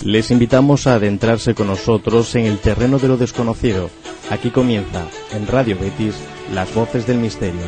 Les invitamos a adentrarse con nosotros en el terreno de lo desconocido. Aquí comienza, en Radio Betis, Las Voces del Misterio.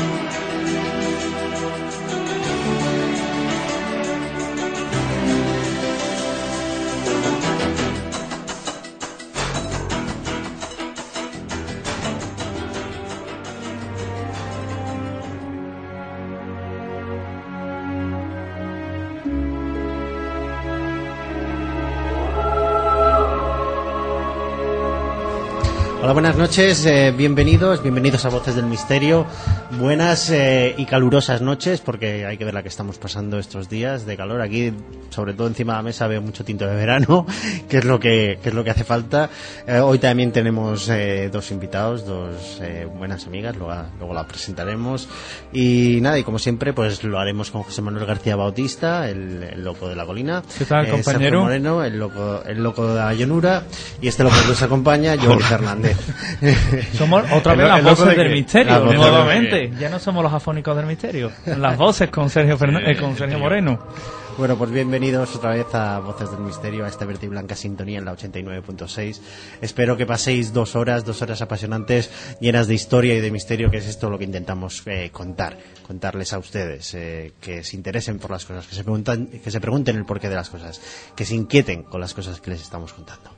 Hola, buenas noches, bienvenidos a Voces del Misterio. Buenas y calurosas noches, porque hay que ver la que estamos pasando estos días de calor. Aquí, sobre todo encima de la mesa, veo mucho tinto de verano, que es lo que hace falta. Hoy también tenemos dos invitados, dos buenas amigas, luego la presentaremos. Y nada, y como siempre, pues lo haremos con José Manuel García Bautista, el loco de la colina. ¿Qué tal, compañero? Sergio Moreno, el loco de la llanura. Y este loco que nos acompaña, Johnny Fernández. Somos otra vez las voces del misterio, nuevamente. Ya no somos los afónicos del misterio. Las voces con Sergio Moreno. Bueno, pues bienvenidos otra vez a Voces del Misterio, a esta verde y blanca sintonía en la 89.6. Espero que paséis 2 horas apasionantes, llenas de historia y de misterio, que es esto lo que intentamos contarles a ustedes, que se interesen por las cosas, que se pregunten el porqué de las cosas, que se inquieten con las cosas que les estamos contando.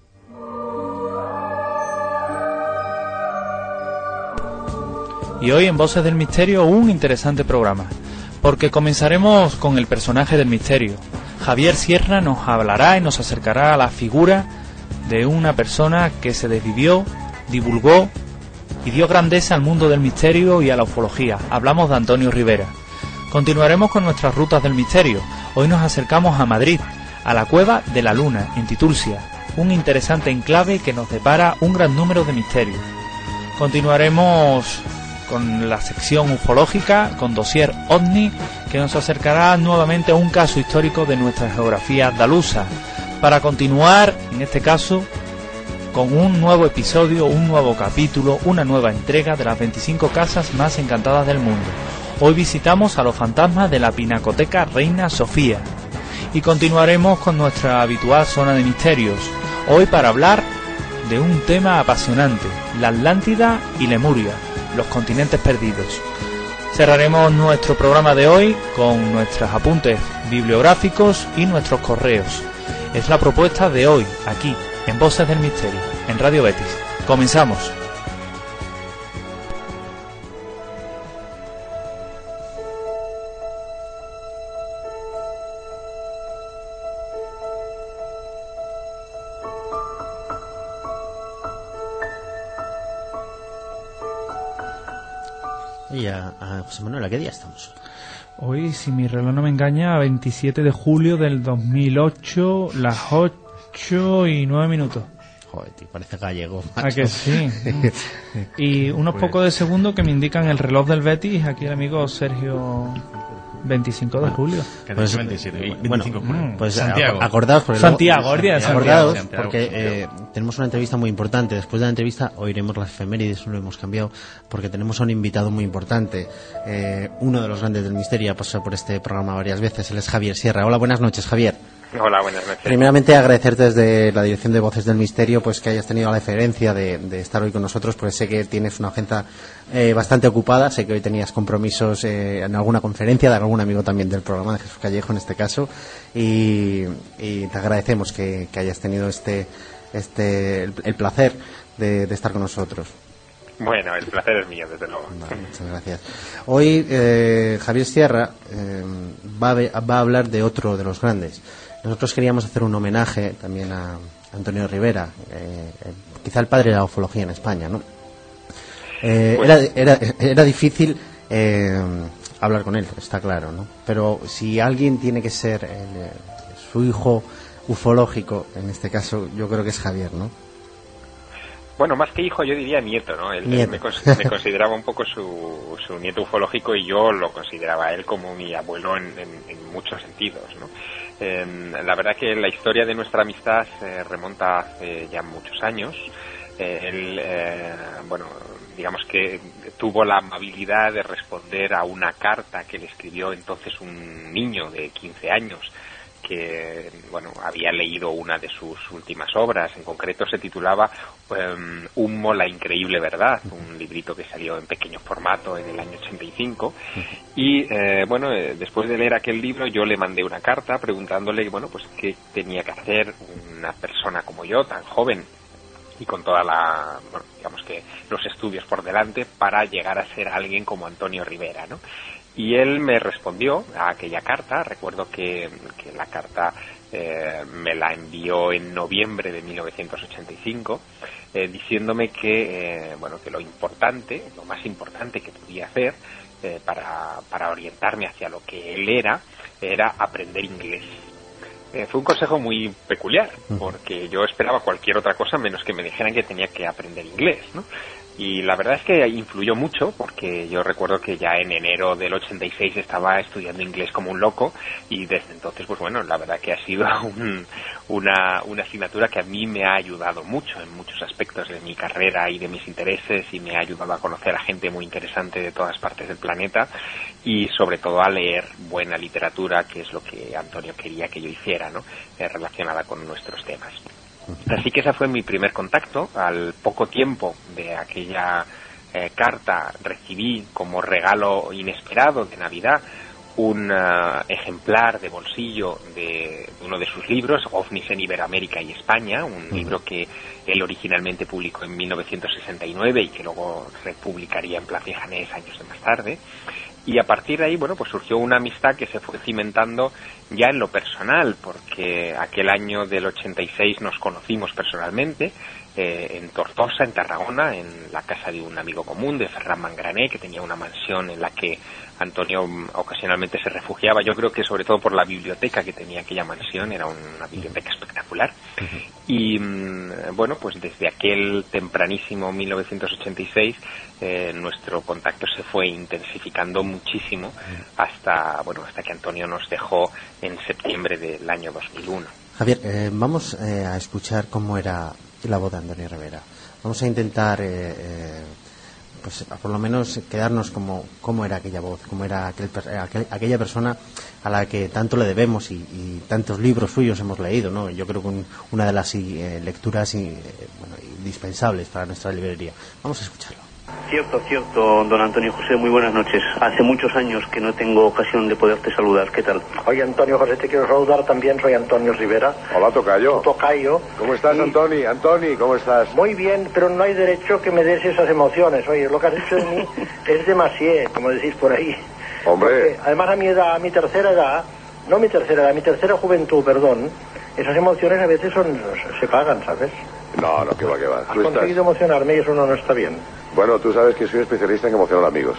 Y hoy en Voces del Misterio un interesante programa, porque comenzaremos con el personaje del misterio. Javier Sierra nos hablará y nos acercará a la figura de una persona que se desvivió, divulgó y dio grandeza al mundo del misterio y a la ufología. Hablamos de Antonio Rivera. Continuaremos con nuestras rutas del misterio. Hoy nos acercamos a Madrid, a la Cueva de la Luna, en Titulcia, un interesante enclave que nos depara un gran número de misterios. Continuaremos con la sección ufológica, con Dossier OVNI, que nos acercará nuevamente a un caso histórico de nuestra geografía andaluza, para continuar, en este caso, con un nuevo episodio, un nuevo capítulo, una nueva entrega de las 25 casas más encantadas del mundo. Hoy visitamos a los fantasmas de la Pinacoteca Reina Sofía, y continuaremos con nuestra habitual zona de misterios, hoy para hablar de un tema apasionante, la Atlántida y Lemuria, los continentes perdidos. Cerraremos nuestro programa de hoy con nuestros apuntes bibliográficos y nuestros correos. Es la propuesta de hoy, aquí, en Voces del Misterio, en Radio Betis. Comenzamos. Y a José Manuel, ¿a qué día estamos? Hoy, si mi reloj no me engaña, 27 de julio del 2008, las 8:09. Joder, tío, parece gallego, macho. ¿A que sí? Y unos pocos de segundos que me indican el reloj del Betis, aquí el amigo Sergio. 25 de julio. Pues, 27, 25 bueno, de julio. pues Santiago. Acordaos porque Santiago, el día de Santiago. Porque tenemos una entrevista muy importante. Después de la entrevista oiremos las efemérides, lo hemos cambiado, porque tenemos a un invitado muy importante. Uno de los grandes del misterio, ha pasado por este programa varias veces. Él es Javier Sierra. Hola, buenas noches, Javier. Hola, buenas noches. Primeramente agradecerte desde la dirección de Voces del Misterio pues que hayas tenido la deferencia de estar hoy con nosotros, porque sé que tienes una agenda bastante ocupada. Sé que hoy tenías compromisos en alguna conferencia de algún amigo también del programa, de Jesús Callejo en este caso, y te agradecemos que hayas tenido el placer de estar con nosotros. Bueno, el placer es mío, desde luego. Vale, muchas gracias. Hoy Javier Sierra va a hablar de otro de los grandes. Nosotros queríamos hacer un homenaje también a Antonio Rivera, quizá el padre de la ufología en España, ¿no? Era difícil hablar con él, está claro, ¿no? Pero si alguien tiene que ser su hijo ufológico, en este caso, yo creo que es Javier, ¿no? Bueno, más que hijo, yo diría nieto, ¿no? Él me consideraba un poco su nieto ufológico, y yo lo consideraba a él como mi abuelo en muchos sentidos, ¿no? La verdad que la historia de nuestra amistad remonta hace ya muchos años. Él, bueno, digamos que tuvo la amabilidad de responder a una carta que le escribió entonces un niño de 15 años que había leído una de sus últimas obras. En concreto se titulaba Hummo, la increíble verdad, un librito que salió en pequeño formato en el año 85. Y después de leer aquel libro, yo le mandé una carta preguntándole qué tenía que hacer una persona como yo, tan joven, y con toda los estudios por delante, para llegar a ser alguien como Antonio Rivera, ¿no? Y él me respondió a aquella carta. Recuerdo que la carta me la envió en noviembre de 1985, diciéndome que lo más importante que podía hacer para orientarme hacia lo que él era aprender inglés. Fue un consejo muy peculiar, porque yo esperaba cualquier otra cosa menos que me dijeran que tenía que aprender inglés, ¿no? Y la verdad es que influyó mucho, porque yo recuerdo que ya en enero del 86 estaba estudiando inglés como un loco, y desde entonces, la verdad que ha sido una asignatura que a mí me ha ayudado mucho en muchos aspectos de mi carrera y de mis intereses, y me ha ayudado a conocer a gente muy interesante de todas partes del planeta, y sobre todo a leer buena literatura, que es lo que Antonio quería que yo hiciera, ¿no? Relacionada con nuestros temas. Así que ese fue mi primer contacto. Al poco tiempo de aquella carta recibí como regalo inesperado de Navidad un ejemplar de bolsillo de uno de sus libros, OVNIs en Iberoamérica y España, un libro que él originalmente publicó en 1969 y que luego republicaría en Plaza y Janés años más tarde. Y a partir de ahí, surgió una amistad que se fue cimentando ya en lo personal, porque aquel año del 86 nos conocimos personalmente en Tortosa, en Tarragona, en la casa de un amigo común, de Ferran Mangrané, que tenía una mansión en la que Antonio ocasionalmente se refugiaba. Yo creo que sobre todo por la biblioteca que tenía aquella mansión, era una biblioteca espectacular. Y desde aquel tempranísimo 1986 nuestro contacto se fue intensificando muchísimo hasta que Antonio nos dejó en septiembre del año 2001. Javier, vamos a escuchar cómo era la voz de Antonio Rivera. Vamos a intentar por lo menos quedarnos cómo era aquella voz, cómo era aquella persona a la que tanto le debemos y tantos libros suyos hemos leído, ¿no? Yo creo que una de las lecturas indispensables para nuestra librería. Vamos a escucharlo. Cierto, don Antonio José, muy buenas noches. Hace muchos años que no tengo ocasión de poderte saludar. ¿Qué tal? Oye, Antonio José, te quiero saludar también. Soy Antonio Rivera. Hola, tocayo. Tocayo. ¿Cómo estás, Antoni? Antoni, ¿cómo estás? Muy bien, pero no hay derecho que me des esas emociones. Oye, lo que has hecho de mí es demasiado, como decís por ahí. Hombre. Porque, además, a mi edad, mi tercera juventud, perdón, esas emociones a veces se pagan, ¿sabes? No, que va. Has conseguido emocionarme y eso no está bien. Bueno, tú sabes que soy especialista en emocionar amigos.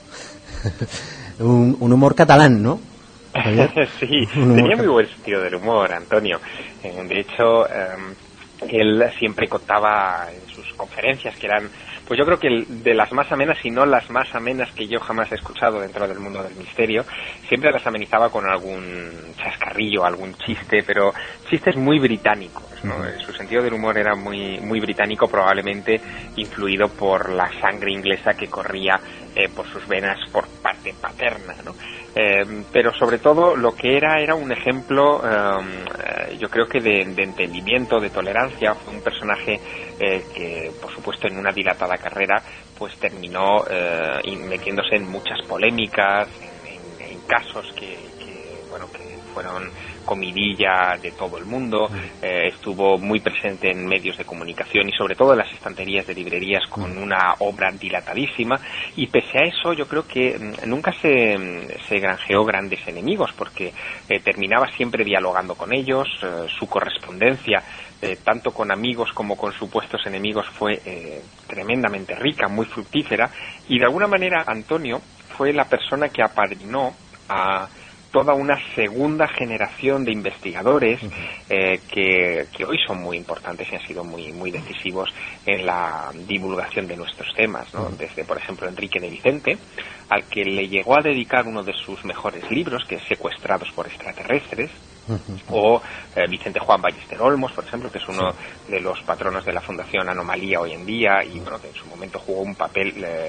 un humor catalán, ¿no? Sí, tenía muy buen sentido del humor, Antonio. De hecho, él siempre contaba en sus conferencias que eran, pues yo creo que de las más amenas, si no las más amenas que yo jamás he escuchado dentro del mundo del misterio, siempre las amenizaba con algún chascarrillo, algún chiste, pero chistes muy británicos, ¿no? Su sentido del humor era muy, muy británico, probablemente influido por la sangre inglesa que corría por sus venas por parte paterna, ¿no? Pero sobre todo lo que era un ejemplo, yo creo que de entendimiento, de tolerancia. Fue un personaje que, por supuesto, en una dilatada carrera, pues terminó metiéndose en muchas polémicas, en casos que fueron comidilla de todo el mundo. Estuvo muy presente en medios de comunicación y sobre todo en las estanterías de librerías con una obra dilatadísima, y pese a eso yo creo que nunca se granjeó grandes enemigos, porque terminaba siempre dialogando con ellos. Su correspondencia tanto con amigos como con supuestos enemigos fue tremendamente rica, muy fructífera, y de alguna manera Antonio fue la persona que apadrinó a toda una segunda generación de investigadores que hoy son muy importantes y han sido muy, muy decisivos en la divulgación de nuestros temas, ¿no? Desde, por ejemplo, Enrique de Vicente, al que le llegó a dedicar uno de sus mejores libros, que es Secuestrados por extraterrestres, o Vicente Juan Ballester Olmos, por ejemplo, que es uno de los patronos de la Fundación Anomalía hoy en día, y que en su momento jugó un papel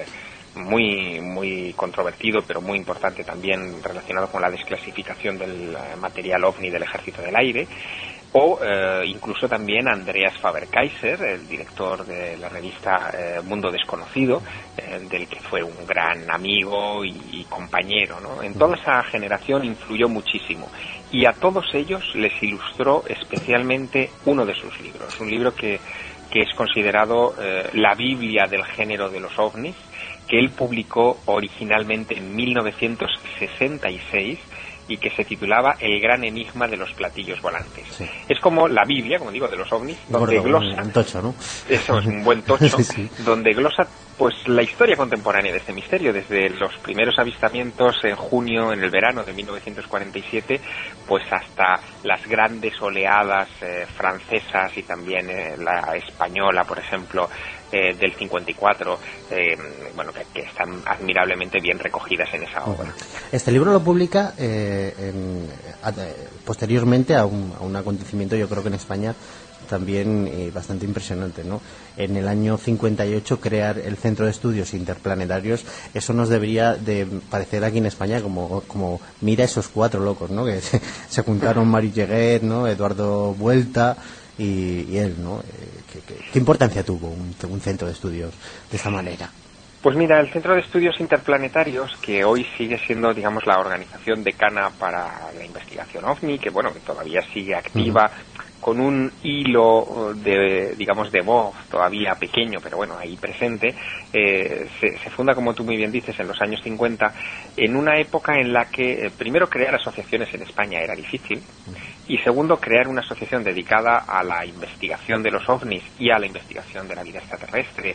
muy controvertido, pero muy importante también relacionado con la desclasificación del material OVNI del Ejército del Aire. O incluso también Andreas Faber-Kaiser, el director de la revista Mundo Desconocido, del que fue un gran amigo y compañero, ¿no? En toda esa generación influyó muchísimo, y a todos ellos les ilustró especialmente uno de sus libros, un libro que es considerado la Biblia del género de los ovnis, que él publicó originalmente en 1966, y que se titulaba El gran enigma de los platillos volantes. Sí. Es como la Biblia, como digo, de los ovnis, donde glosa... Un tocho, ¿no? Eso es un buen tocho, sí. Donde glosa pues la historia contemporánea de este misterio, desde los primeros avistamientos en junio, en el verano de 1947, pues hasta las grandes oleadas francesas y también la española, por ejemplo, del 54, bueno, que están admirablemente bien recogidas en esa obra. Este libro lo publica posteriormente a un acontecimiento, yo creo que en España también bastante impresionante, ¿no? En el año 58 crear el Centro de Estudios Interplanetarios. Eso nos debería de parecer aquí en España como mira esos cuatro locos, ¿no? Que se juntaron Mario Lleguet, ¿no? Eduardo Vuelta y él, ¿no? ¿Qué importancia tuvo un centro de estudios de esta manera? Pues mira, el Centro de Estudios Interplanetarios, que hoy sigue siendo, digamos, la organización decana para la investigación OVNI, que bueno, que todavía sigue activa, con un hilo de voz todavía pequeño, pero bueno, ahí presente, se funda, como tú muy bien dices, en los años 50, en una época en la que, primero, crear asociaciones en España era difícil, y segundo, crear una asociación dedicada a la investigación de los ovnis y a la investigación de la vida extraterrestre,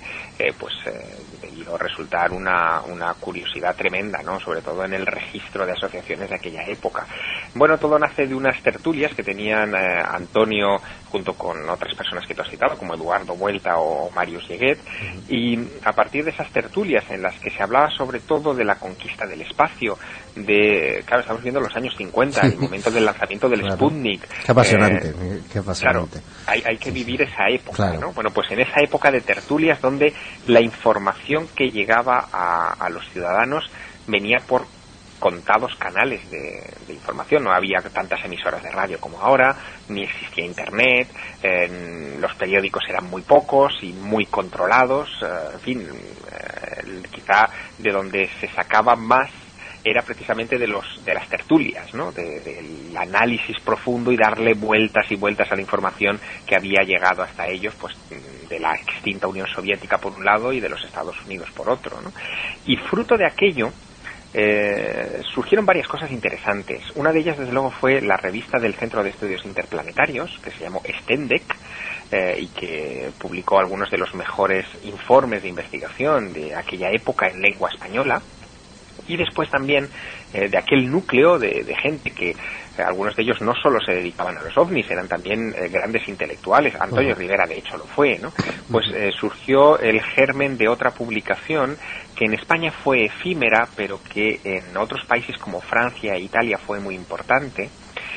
debió resultar una curiosidad tremenda, ¿no? Sobre todo en el registro de asociaciones de aquella época. Bueno, todo nace de unas tertulias que tenían Antonio, junto con otras personas que tú has citado, como Eduardo Vuelta o Marius Lleguet, y a partir de esas tertulias en las que se hablaba sobre todo de la conquista del espacio, claro, estamos viendo los años 50, el momento del lanzamiento del Sputnik. Qué apasionante, qué apasionante. Claro, hay que vivir esa época, claro. ¿no? Bueno, pues en esa época de tertulias donde la información que llegaba a los ciudadanos venía por contados canales de información. No había tantas emisoras de radio como ahora, ni existía internet, los periódicos eran muy pocos y muy controlados, en fin, quizá de donde se sacaba más era precisamente de las tertulias, ¿no? Del análisis profundo y darle vueltas y vueltas a la información que había llegado hasta ellos, pues de la extinta Unión Soviética por un lado y de los Estados Unidos por otro, ¿no? Y fruto de aquello surgieron varias cosas interesantes. Una de ellas, desde luego, fue la revista del Centro de Estudios Interplanetarios, que se llamó Stendek, y que publicó algunos de los mejores informes de investigación de aquella época en lengua española. Y después también de aquel núcleo de gente que algunos de ellos no solo se dedicaban a los ovnis, eran también grandes intelectuales. Antonio Rivera, de hecho, lo fue, ¿no? Pues surgió el germen de otra publicación que en España fue efímera, pero que en otros países como Francia e Italia fue muy importante,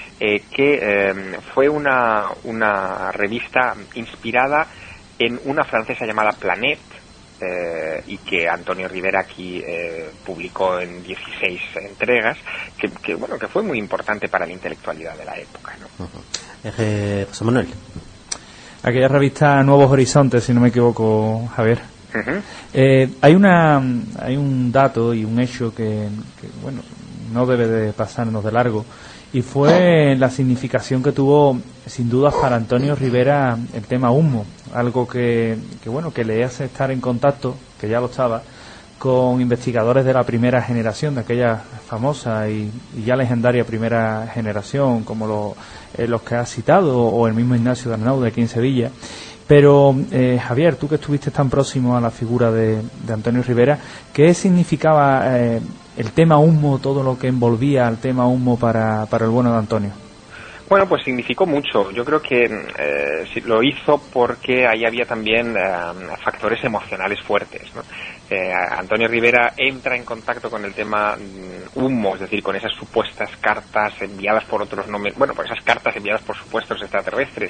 que fue una revista inspirada en una francesa llamada Planet, y que Antonio Rivera aquí publicó en 16 entregas, que fue muy importante para la intelectualidad de la época, ¿no? José Manuel. Aquella revista Nuevos Horizontes, si no me equivoco, Javier. Hay un dato y un hecho que no debe de pasarnos de largo, y fue la significación que tuvo sin duda para Antonio Rivera el tema humo, algo que le hace estar en contacto, que ya lo estaba, con investigadores de la primera generación, de aquella famosa y ya legendaria primera generación, como los que has citado, o el mismo Ignacio de Arnau de aquí en Sevilla. Pero, Javier, tú que estuviste tan próximo a la figura de Antonio Rivera, ¿qué significaba el tema humo, todo lo que envolvía al tema humo para el bueno de Antonio? Bueno, pues significó mucho. Yo creo que lo hizo porque ahí había también factores emocionales fuertes, ¿no? Antonio Rivera entra en contacto con el tema humo, es decir, con esas supuestas cartas enviadas por otros nombres, por esas cartas enviadas por supuestos extraterrestres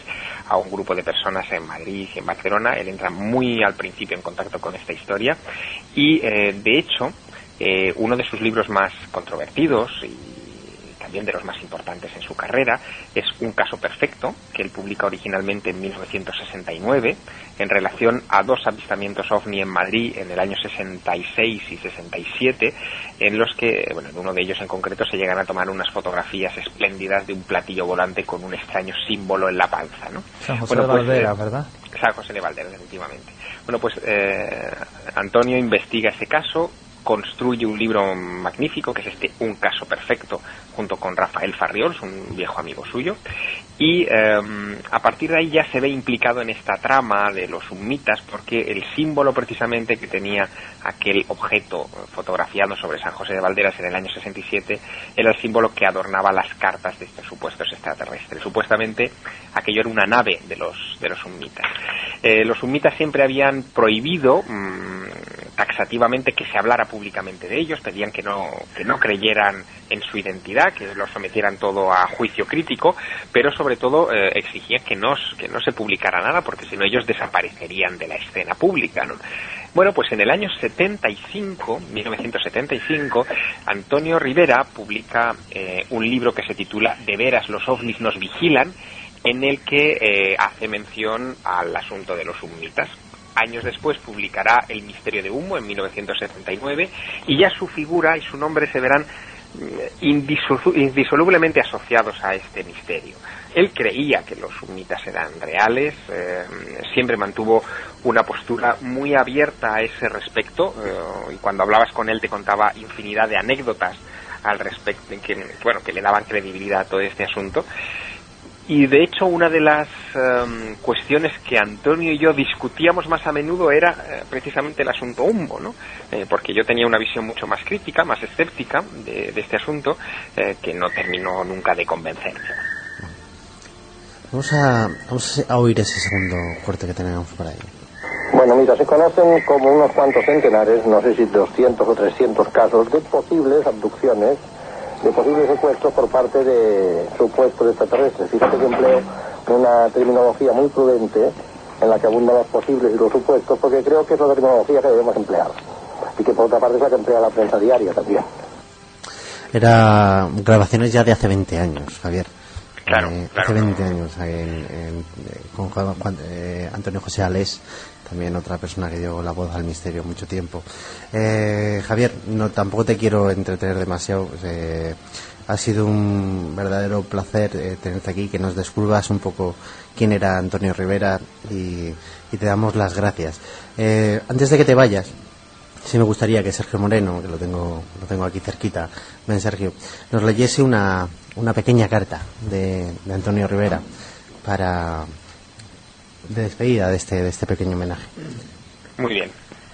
a un grupo de personas en Madrid y en Barcelona. Él entra muy al principio en contacto con esta historia y, de hecho, uno de sus libros más controvertidos y también de los más importantes en su carrera es Un caso perfecto, que él publica originalmente en 1969 en relación a 2 avistamientos ovni en Madrid en el año 66 y 67, en los que, bueno, en uno de ellos en concreto se llegan a tomar unas fotografías espléndidas de un platillo volante con un extraño símbolo en la panza, ¿no? San José de Valderas, ¿verdad? San José de Valderas, efectivamente. Bueno, pues Antonio investiga ese caso, construye un libro magnífico, que es Un caso perfecto, junto con Rafael Farriols, un viejo amigo suyo, y a partir de ahí ya se ve implicado en esta trama de los humitas, porque el símbolo precisamente que tenía aquel objeto fotografiado sobre San José de Valderas en el año 67 era el símbolo que adornaba las cartas de estos supuestos extraterrestres. Supuestamente aquello era una nave de los humitas. Los humitas siempre habían prohibido taxativamente que se hablara públicamente de ellos, pedían que no creyeran en su identidad, que lo sometieran todo a juicio crítico, pero sobre todo exigían que no se publicara nada, porque si no ellos desaparecerían de la escena pública, ¿no? Bueno, pues en el año 1975, Antonio Rivera publica un libro que se titula ¿De veras los ovnis nos vigilan?, en el que hace mención al asunto de los humitas. Años después publicará El misterio de Humo en 1979 y ya su figura y su nombre se verán indisolublemente asociados a este misterio. Él creía que los humitas eran reales, siempre mantuvo una postura muy abierta a ese respecto, y cuando hablabas con él te contaba infinidad de anécdotas al respecto, que le daban credibilidad a todo este asunto. Y de hecho una de las cuestiones que Antonio y yo discutíamos más a menudo era precisamente el asunto Humo, ¿no? Porque yo tenía una visión mucho más crítica, más escéptica de este asunto, que no terminó nunca de convencerme. Vamos a oír ese segundo corte que tenemos por ahí. Bueno, mira, se conocen como unos cuantos centenares, no sé si 200 o 300 casos de posibles abducciones, de posibles secuestros por parte de supuestos extraterrestres. Fíjate que empleo una terminología muy prudente en la que abundan los posibles y los supuestos, porque creo que es la terminología que debemos emplear. Y que por otra parte es la que emplea la prensa diaria también. Era grabaciones ya de hace 20 años, Javier. Claro. Hace 20 años, con Antonio José Alés, también otra persona que dio la voz al misterio mucho tiempo. Javier, tampoco te quiero entretener demasiado. Ha sido un verdadero placer tenerte aquí, que nos descubras un poco quién era Antonio Rivera y te damos las gracias. Antes de que te vayas, sí me gustaría que Sergio Moreno, que lo tengo aquí cerquita, ven Sergio, nos leyese una pequeña carta de Antonio Rivera de despedida de este pequeño homenaje. Muy bien.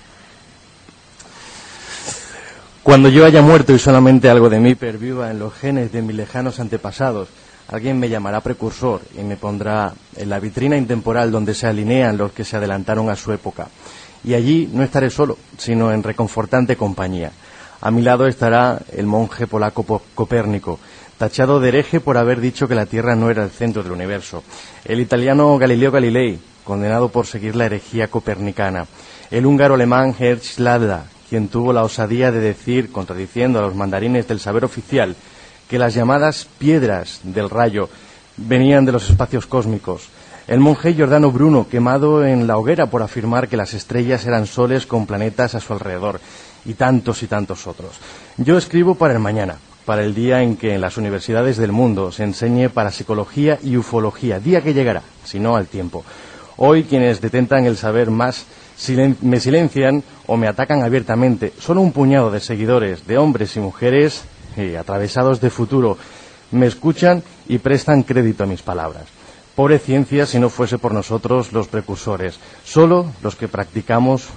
Cuando yo haya muerto y solamente algo de mí perviva en los genes de mis lejanos antepasados, alguien me llamará precursor y me pondrá en la vitrina intemporal donde se alinean los que se adelantaron a su época. Y allí no estaré solo, sino en reconfortante compañía. A mi lado estará el monje polaco Copérnico, tachado de hereje por haber dicho que la Tierra no era el centro del universo. El italiano Galileo Galilei, condenado por seguir la herejía copernicana. El húngaro alemán Herz Lada, quien tuvo la osadía de decir, contradiciendo a los mandarines del saber oficial, que las llamadas piedras del rayo venían de los espacios cósmicos. El monje Giordano Bruno, quemado en la hoguera por afirmar que las estrellas eran soles con planetas a su alrededor, y tantos otros. Yo escribo para el mañana, para el día en que en las universidades del mundo se enseñe parapsicología y ufología, día que llegará, si no al tiempo. Hoy quienes detentan el saber más me silencian o me atacan abiertamente. Solo un puñado de seguidores, de hombres y mujeres atravesados de futuro, me escuchan y prestan crédito a mis palabras. Pobre ciencia si no fuese por nosotros los precursores. Solo los que practicamos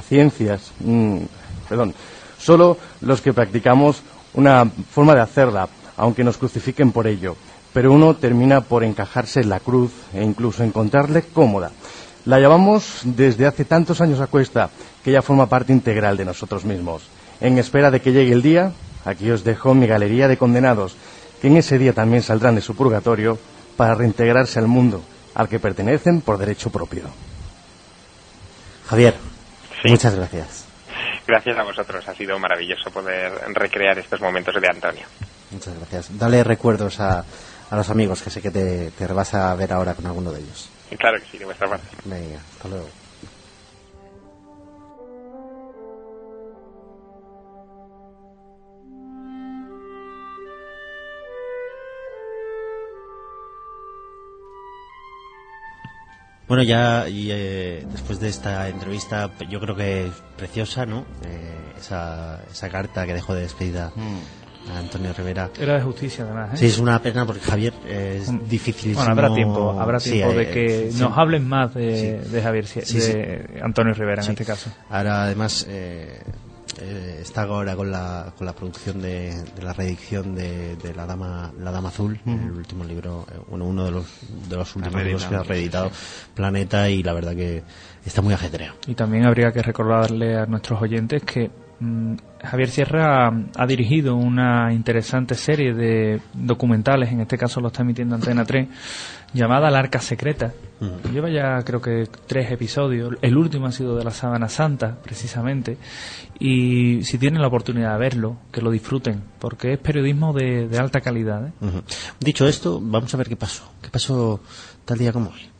solo los que practicamos una forma de hacerla, aunque nos crucifiquen por ello. Pero uno termina por encajarse en la cruz e incluso encontrarle cómoda. La llevamos desde hace tantos años a cuesta que ya forma parte integral de nosotros mismos. En espera de que llegue el día, aquí os dejo mi galería de condenados, que en ese día también saldrán de su purgatorio para reintegrarse al mundo al que pertenecen por derecho propio. Javier, Sí. muchas gracias. Gracias a vosotros, ha sido maravilloso poder recrear estos momentos de Antonio. Muchas gracias. Dale recuerdos a los amigos, que sé que te vas a ver ahora con alguno de ellos. Y claro que sí, de vuestra parte. Venga, hasta luego. Bueno, ya después de esta entrevista, yo creo que es preciosa, ¿no? Esa carta que dejó de despedida a Antonio Rivera. Era de justicia, además, ¿eh? Sí, es una pena porque Javier es dificilísimo. Bueno, habrá tiempo de que sí. nos hablen más de Javier, Sí, de Antonio Rivera, en Sí. este caso. Ahora, además, está ahora con la producción de la reedición de La Dama Azul, el último libro, uno de los últimos libros que ha reeditado Planeta, y la verdad que está muy ajetreado. Y también habría que recordarle a nuestros oyentes que Javier Sierra ha dirigido una interesante serie de documentales, en este caso lo está emitiendo Antena 3, llamada El Arca Secreta. Lleva ya creo que 3 episodios, el último ha sido de la Sábana Santa, precisamente, y si tienen la oportunidad de verlo, que lo disfruten, porque es periodismo de alta calidad, ¿eh? Dicho esto, vamos a ver qué pasó tal día como hoy.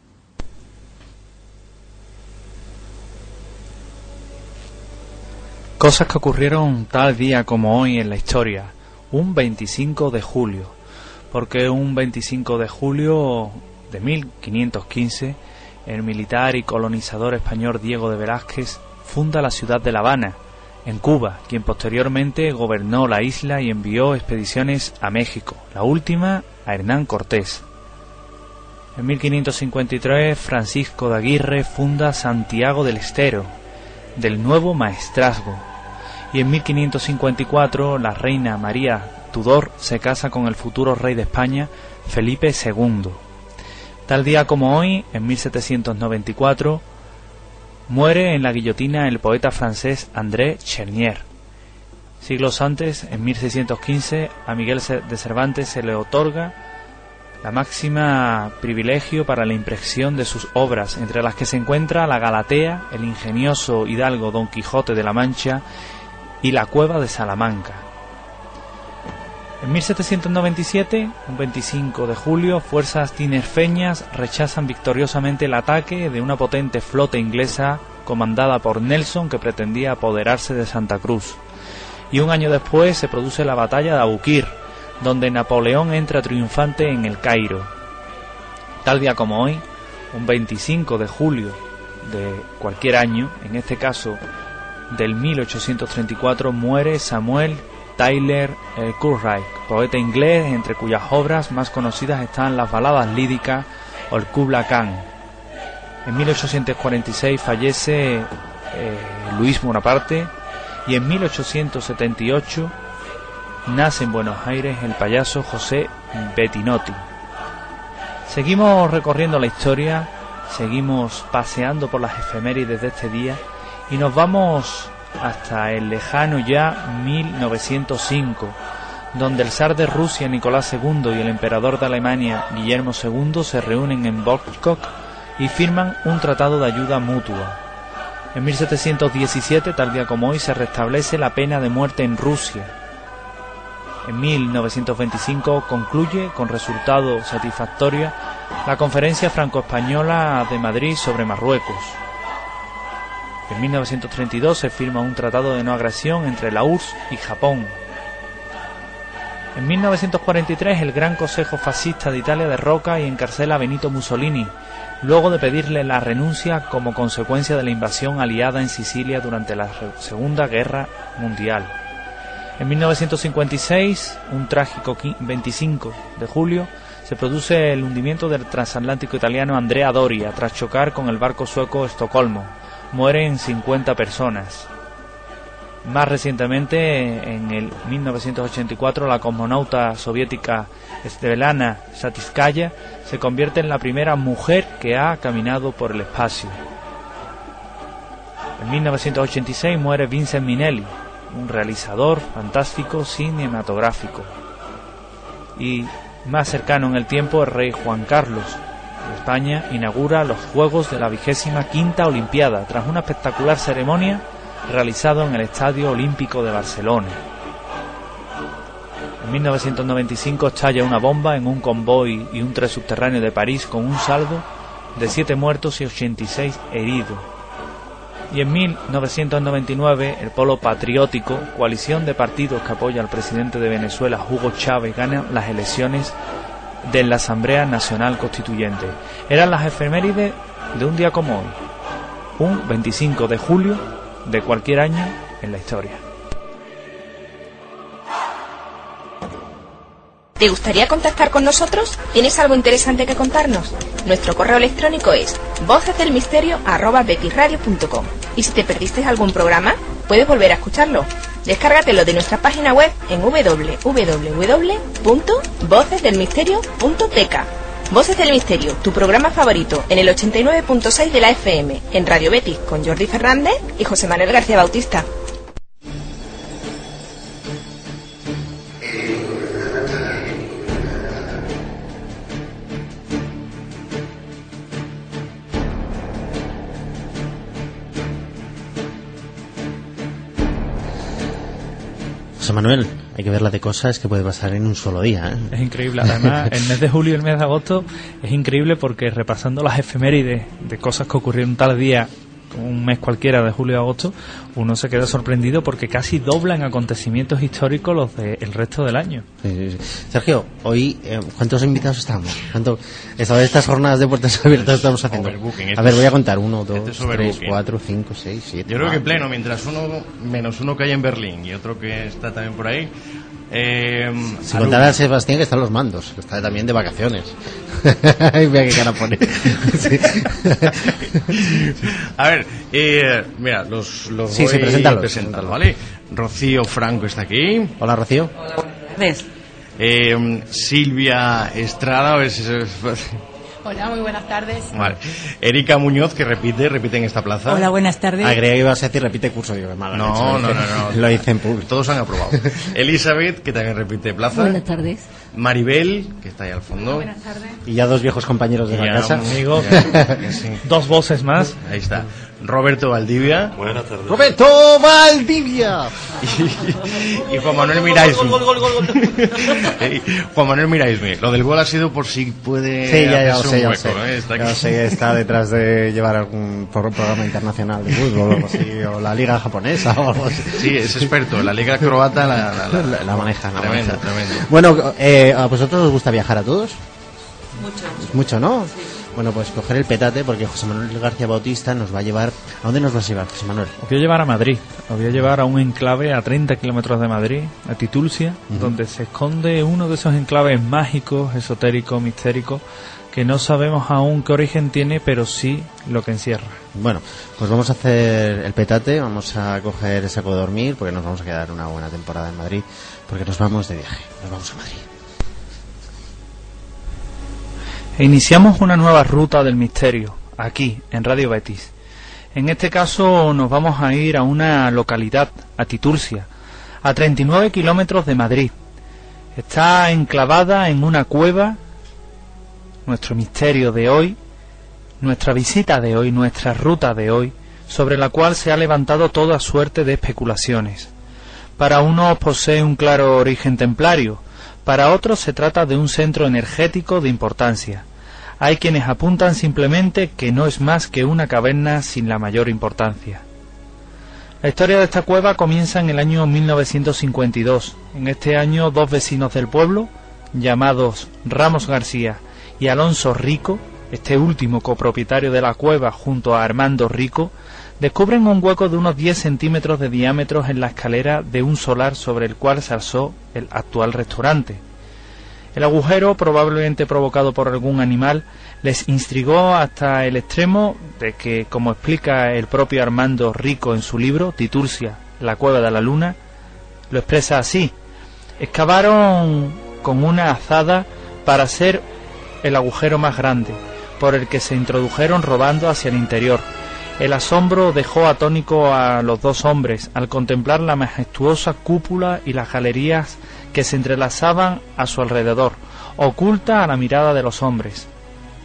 Cosas que ocurrieron tal día como hoy en la historia, un 25 de julio, porque un 25 de julio de 1515, el militar y colonizador español Diego de Velázquez funda la ciudad de La Habana, en Cuba, quien posteriormente gobernó la isla y envió expediciones a México, la última a Hernán Cortés. En 1553, Francisco de Aguirre funda Santiago del Estero, del Nuevo Maestrazgo, y en 1554 la reina María Tudor se casa con el futuro rey de España, Felipe II. Tal día como hoy, en 1794, muere en la guillotina el poeta francés André Chenier. Siglos antes, en 1615, a Miguel de Cervantes se le otorga la máxima privilegio para la impresión de sus obras, entre las que se encuentra La Galatea, el ingenioso hidalgo Don Quijote de la Mancha y La Cueva de Salamanca. En 1797, un 25 de julio, fuerzas tinerfeñas rechazan victoriosamente el ataque de una potente flota inglesa comandada por Nelson, que pretendía apoderarse de Santa Cruz. Y un año después se produce la batalla de Abukir, donde Napoleón entra triunfante en el Cairo. Tal día como hoy, un 25 de julio de cualquier año, en este caso del 1834, muere Samuel Tyler Curragh, poeta inglés, entre cuyas obras más conocidas están las baladas líricas o el Kubla Khan. En 1846 fallece Luis Bonaparte, y en 1878 nace en Buenos Aires el payaso José Bettinotti. Seguimos recorriendo la historia, seguimos paseando por las efemérides de este día y nos vamos hasta el lejano ya 1905, donde el zar de Rusia Nicolás II y el emperador de Alemania Guillermo II se reúnen en Volkhov y firman un tratado de ayuda mutua. En 1717, tal día como hoy, se restablece la pena de muerte en Rusia. En 1925 concluye con resultado satisfactorio la Conferencia Franco-Española de Madrid sobre Marruecos. En 1932 se firma un tratado de no agresión entre la URSS y Japón. En 1943 el Gran Consejo Fascista de Italia derroca y encarcela a Benito Mussolini, luego de pedirle la renuncia como consecuencia de la invasión aliada en Sicilia durante la Segunda Guerra Mundial. En 1956, un trágico 25 de julio, se produce el hundimiento del transatlántico italiano Andrea Doria tras chocar con el barco sueco Estocolmo. Mueren 50 personas. Más recientemente, en el 1984, la cosmonauta soviética Svetlana Satiskaya se convierte en la primera mujer que ha caminado por el espacio. En 1986 muere Vincent Minnelli, un realizador fantástico cinematográfico. Y más cercano en el tiempo, el rey Juan Carlos, España inaugura los Juegos de la 25ª Olimpiada tras una espectacular ceremonia realizada en el Estadio Olímpico de Barcelona. En 1995 estalla una bomba en un convoy y un tren subterráneo de París con un saldo de 7 muertos y 86 heridos. Y en 1999 el Polo Patriótico, coalición de partidos que apoya al presidente de Venezuela, Hugo Chávez, gana las elecciones de la Asamblea Nacional Constituyente. Eran las efemérides de un día como hoy, un 25 de julio de cualquier año en la historia. ¿Te gustaría contactar con nosotros? ¿Tienes algo interesante que contarnos? Nuestro correo electrónico es vocesdelmisterio@betisradio.com. Y si te perdiste algún programa, puedes volver a escucharlo. Descárgatelo de nuestra página web en www.vocesdelmisterio.tk. Voces del Misterio, tu programa favorito, en el 89.6 de la FM, en Radio Betis, con Jordi Fernández y José Manuel García Bautista. José Manuel, hay que ver la de cosas que puede pasar en un solo día, ¿eh? Es increíble. Además, el mes de julio y el mes de agosto es increíble porque repasando las efemérides de cosas que ocurrieron tal día, un mes cualquiera de julio y agosto, uno se queda sorprendido porque casi doblan acontecimientos históricos los del resto del año. Sí. Sergio, hoy, ¿cuántos invitados estamos? Estas jornadas de puertas abiertas estamos haciendo? Overbooking. A ver, voy a contar. 1, 2, Este es 3, overbooking. 4, 5, 6, 7. Yo creo que pleno, mientras menos uno que hay en Berlín y otro que está también por ahí. Si contara a Sebastián, que están los mandos, que está también de vacaciones. Mira qué cara pone. Sí. A ver, mira, los Sí, voy preséntalos, presentando, ¿vale? Rocío Franco está aquí. Hola, Rocío. Silvia Estrada, a ver si se... Hola, muy buenas tardes. Vale. Erika Muñoz, que repite en esta plaza. Hola, buenas tardes. Agregué que ibas a decir repite curso. Digo, mala No. Lo hice en público. Todos han aprobado. Elizabeth, que también repite plaza. Buenas tardes. Maribel, que está ahí al fondo. Buenas tardes. Y ya dos viejos compañeros de la casa. Amigos, Sí. dos voces más. Ahí está. Roberto Valdivia. Buenas tardes. ¡Roberto Valdivia! Y Juan Manuel Miraismi. Juan Manuel Miraismi. Lo del gol ha sido por si puede Sí, ya hacerse sé, un ya hueco, sé. ¿eh? Está Ya aquí. sé, está detrás de llevar algún programa internacional de fútbol o algo así, o la liga japonesa o algo así. Sí, es experto. La liga croata La maneja, la Tremendo, maneja. tremendo. Bueno, ¿a vosotros os gusta viajar a todos? Mucho. Mucho, ¿no? Sí. Bueno, pues coger el petate porque José Manuel García Bautista nos va a llevar... ¿A dónde nos vas a llevar, José Manuel? Os voy a llevar a Madrid, os voy a llevar a un enclave a 30 kilómetros de Madrid, a Titulcia, donde se esconde uno de esos enclaves mágicos, esotéricos, mistéricos, que no sabemos aún qué origen tiene, pero sí lo que encierra. Bueno, pues vamos a hacer el petate, vamos a coger el saco de dormir porque nos vamos a quedar una buena temporada en Madrid, porque nos vamos de viaje, nos vamos a Madrid. E iniciamos una nueva ruta del misterio, aquí, en Radio Betis. En este caso nos vamos a ir a una localidad, a Titulcia, a 39 kilómetros de Madrid. Está enclavada en una cueva. Nuestro misterio de hoy, nuestra visita de hoy, nuestra ruta de hoy, sobre la cual se ha levantado toda suerte de especulaciones. Para unos posee un claro origen templario, para otros se trata de un centro energético de importancia. Hay quienes apuntan simplemente que no es más que una caverna sin la mayor importancia. La historia de esta cueva comienza en el año 1952. En este año, dos vecinos del pueblo, llamados Ramos García y Alonso Rico, este último copropietario de la cueva junto a Armando Rico, descubren un hueco de unos 10 centímetros de diámetro en la escalera de un solar sobre el cual se alzó el actual restaurante. El agujero, probablemente provocado por algún animal, les intrigó hasta el extremo de que, como explica el propio Armando Rico en su libro Titulcia, la cueva de la luna, lo expresa así: excavaron con una azada para hacer el agujero más grande, por el que se introdujeron rodando hacia el interior. El asombro dejó atónico a los dos hombres al contemplar la majestuosa cúpula y las galerías que se entrelazaban a su alrededor, oculta a la mirada de los hombres.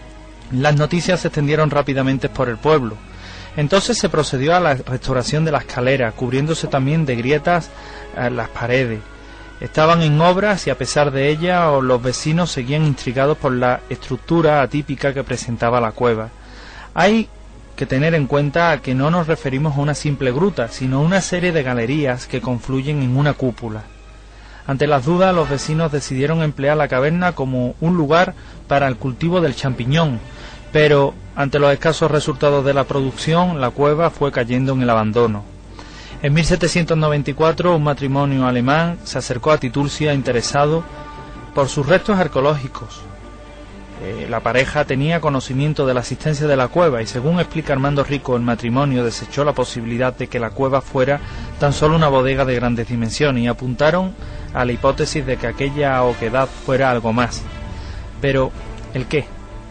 Las noticias se extendieron rápidamente por el pueblo. Entonces se procedió a la restauración de la escalera, cubriéndose también de grietas las paredes. Estaban en obras y a pesar de ellas los vecinos seguían intrigados por la estructura atípica que presentaba la cueva. Hay que tener en cuenta que no nos referimos a una simple gruta, sino a una serie de galerías que confluyen en una cúpula. Ante las dudas, los vecinos decidieron emplear la caverna como un lugar para el cultivo del champiñón, pero ante los escasos resultados de la producción, la cueva fue cayendo en el abandono. En 1794, un matrimonio alemán se acercó a Titulcia interesado por sus restos arqueológicos. La pareja tenía conocimiento de la existencia de la cueva y, según explica Armando Rico, el matrimonio desechó la posibilidad de que la cueva fuera tan solo una bodega de grandes dimensiones y apuntaron a la hipótesis de que aquella oquedad fuera algo más. Pero, ¿el qué?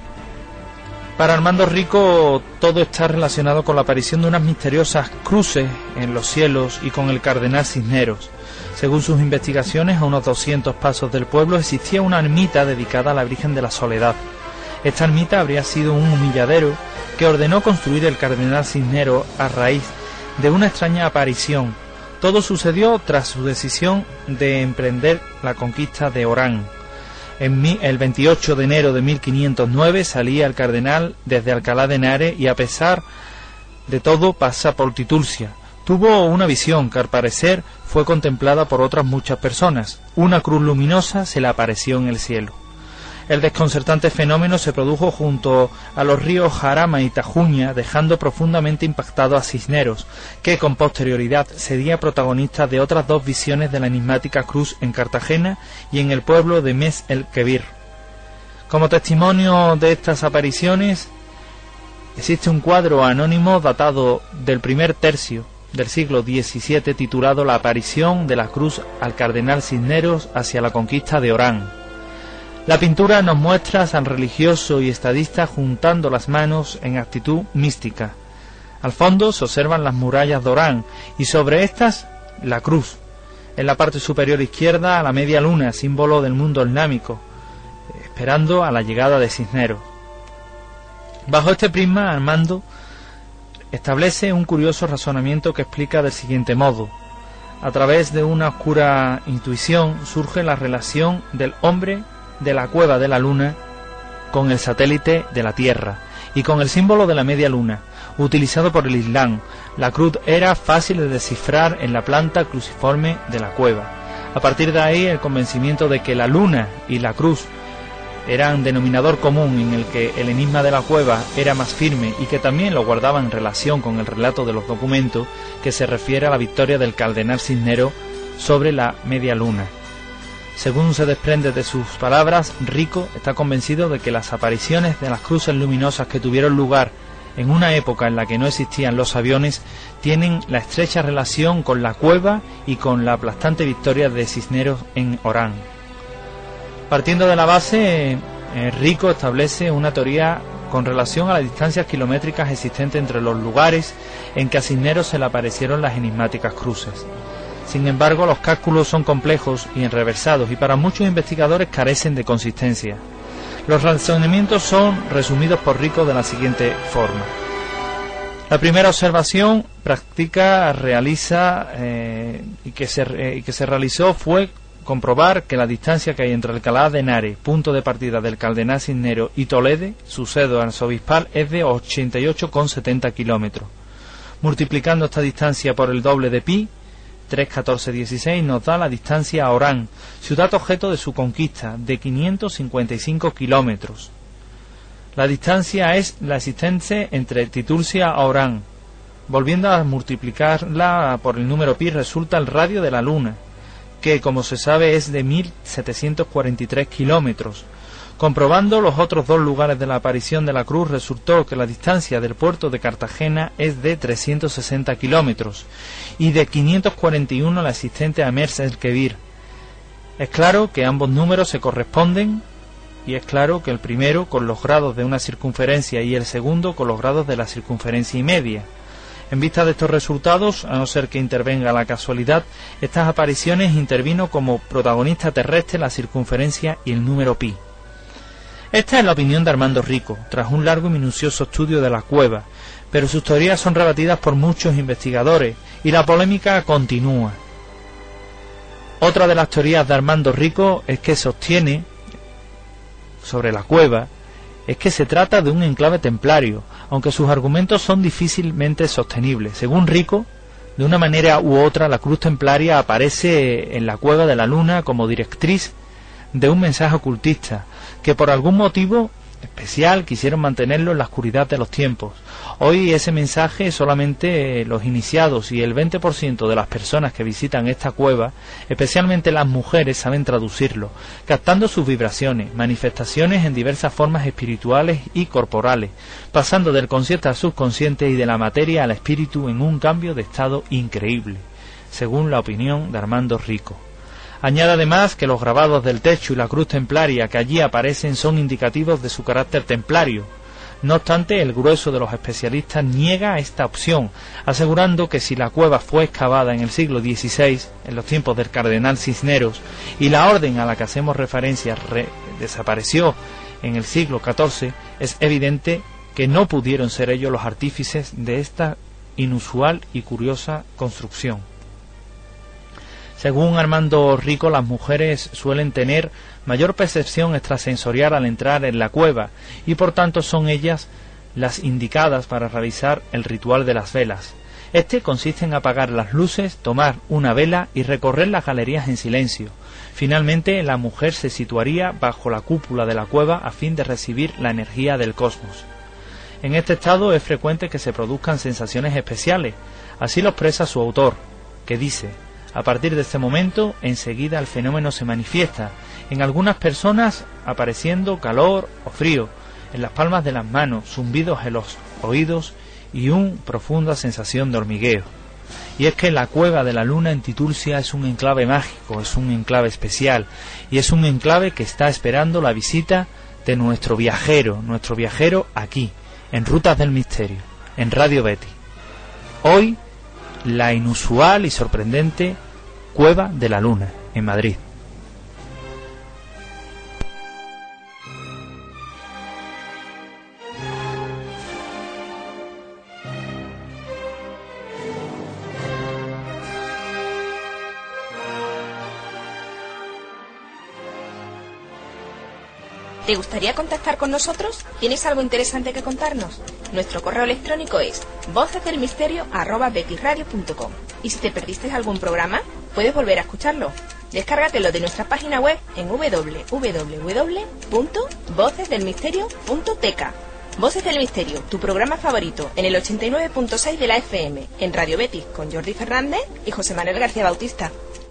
Para Armando Rico todo está relacionado con la aparición de unas misteriosas cruces en los cielos y con el cardenal Cisneros. Según sus investigaciones, a unos 200 pasos del pueblo existía una ermita dedicada a la Virgen de la Soledad. Esta ermita habría sido un humilladero que ordenó construir el cardenal Cisneros a raíz de una extraña aparición. Todo sucedió tras su decisión de emprender la conquista de Orán. El 28 de enero de 1509 salía el cardenal desde Alcalá de Henares y, a pesar de todo, pasa por Titulcia. Tuvo una visión que al parecer fue contemplada por otras muchas personas. Una cruz luminosa se le apareció en el cielo. El desconcertante fenómeno se produjo junto a los ríos Jarama y Tajuña, dejando profundamente impactado a Cisneros, que con posterioridad sería protagonista de otras dos visiones de la enigmática cruz en Cartagena y en el pueblo de Mes el Kebir. Como testimonio de estas apariciones, existe un cuadro anónimo datado del primer tercio del siglo XVII titulado La aparición de la cruz al cardenal Cisneros hacia la conquista de Orán. La pintura nos muestra a San religioso y estadista juntando las manos en actitud mística. Al fondo se observan las murallas de Orán y sobre estas la cruz. En la parte superior izquierda la media luna, símbolo del mundo islámico, esperando a la llegada de Cisneros. Bajo este prisma, Armando establece un curioso razonamiento que explica del siguiente modo. A través de una oscura intuición surge la relación del hombre de la cueva de la luna con el satélite de la Tierra y con el símbolo de la media luna, utilizado por el Islam. La cruz era fácil de descifrar en la planta cruciforme de la cueva. A partir de ahí, el convencimiento de que la luna y la cruz eran denominador común en el que el enigma de la cueva era más firme y que también lo guardaba en relación con el relato de los documentos que se refiere a la victoria del cardenal Cisneros sobre la media luna. Según se desprende de sus palabras, Rico está convencido de que las apariciones de las cruces luminosas que tuvieron lugar en una época en la que no existían los aviones tienen la estrecha relación con la cueva y con la aplastante victoria de Cisneros en Orán. Partiendo de la base, Rico establece una teoría con relación a las distancias kilométricas existentes entre los lugares en que a Cisneros se le aparecieron las enigmáticas cruces. Sin embargo, los cálculos son complejos y enreversados y para muchos investigadores carecen de consistencia. Los razonamientos son resumidos por Rico de la siguiente forma. La primera observación que se realizó fue comprobar que la distancia que hay entre Alcalá de Henares, punto de partida del cardenal Cisneros, y Toledo, su sede arzobispal, es de 88,70 kilómetros. Multiplicando esta distancia por el doble de pi, 3,1416, nos da la distancia a Orán, ciudad objeto de su conquista, de 555 kilómetros. La distancia es la existente entre Titulcia a Orán. Volviendo a multiplicarla por el número pi, resulta el radio de la luna, que como se sabe es de 1743 kilómetros. Comprobando los otros dos lugares de la aparición de la cruz, resultó que la distancia del puerto de Cartagena es de 360 kilómetros y de 541 la existente a Mers el Kebir. Es claro que ambos números se corresponden y es claro que el primero con los grados de una circunferencia y el segundo con los grados de la circunferencia y media. En vista de estos resultados, a no ser que intervenga la casualidad, estas apariciones intervino como protagonista terrestre la circunferencia y el número pi. Esta es la opinión de Armando Rico, tras un largo y minucioso estudio de la cueva, pero sus teorías son rebatidas por muchos investigadores y la polémica continúa. Otra de las teorías de Armando Rico es que sostiene sobre la cueva es que se trata de un enclave templario, aunque sus argumentos son difícilmente sostenibles. Según Rico, de una manera u otra, la cruz templaria aparece en la cueva de la Luna como directriz de un mensaje ocultista, que por algún motivo especial quisieron mantenerlo en la oscuridad de los tiempos. Hoy ese mensaje solamente los iniciados y el 20% de las personas que visitan esta cueva, especialmente las mujeres, saben traducirlo, captando sus vibraciones, manifestaciones en diversas formas espirituales y corporales, pasando del consciente al subconsciente y de la materia al espíritu en un cambio de estado increíble, según la opinión de Armando Rico. Añade además que los grabados del techo y la cruz templaria que allí aparecen son indicativos de su carácter templario. No obstante, el grueso de los especialistas niega esta opción, asegurando que si la cueva fue excavada en el siglo XVI, en los tiempos del cardenal Cisneros, y la orden a la que hacemos referencia desapareció en el siglo XIV, es evidente que no pudieron ser ellos los artífices de esta inusual y curiosa construcción. Según Armando Rico, las mujeres suelen tener mayor percepción extrasensorial al entrar en la cueva y por tanto son ellas las indicadas para realizar el ritual de las velas. Este consiste en apagar las luces, tomar una vela y recorrer las galerías en silencio. Finalmente, la mujer se situaría bajo la cúpula de la cueva a fin de recibir la energía del cosmos. En este estado es frecuente que se produzcan sensaciones especiales. Así lo expresa su autor, que dice: a partir de este momento, enseguida el fenómeno se manifiesta, en algunas personas apareciendo calor o frío, en las palmas de las manos, zumbidos en los oídos y una profunda sensación de hormigueo. Y es que la cueva de la Luna en Titulcia es un enclave mágico, es un enclave especial, y es un enclave que está esperando la visita de nuestro viajero aquí, en Rutas del Misterio, en Radio Betis. Hoy, la inusual y sorprendente Cueva de la Luna, en Madrid. ¿Te gustaría contactar con nosotros? ¿Tienes algo interesante que contarnos? Nuestro correo electrónico es vocesdelmisterio@betisradio.com. Y si te perdiste algún programa, puedes volver a escucharlo. Descárgatelo de nuestra página web en www.vocesdelmisterio.tk. Voces del Misterio, tu programa favorito, en el 89.6 de la FM, en Radio Betis, con Jordi Fernández y José Manuel García Bautista.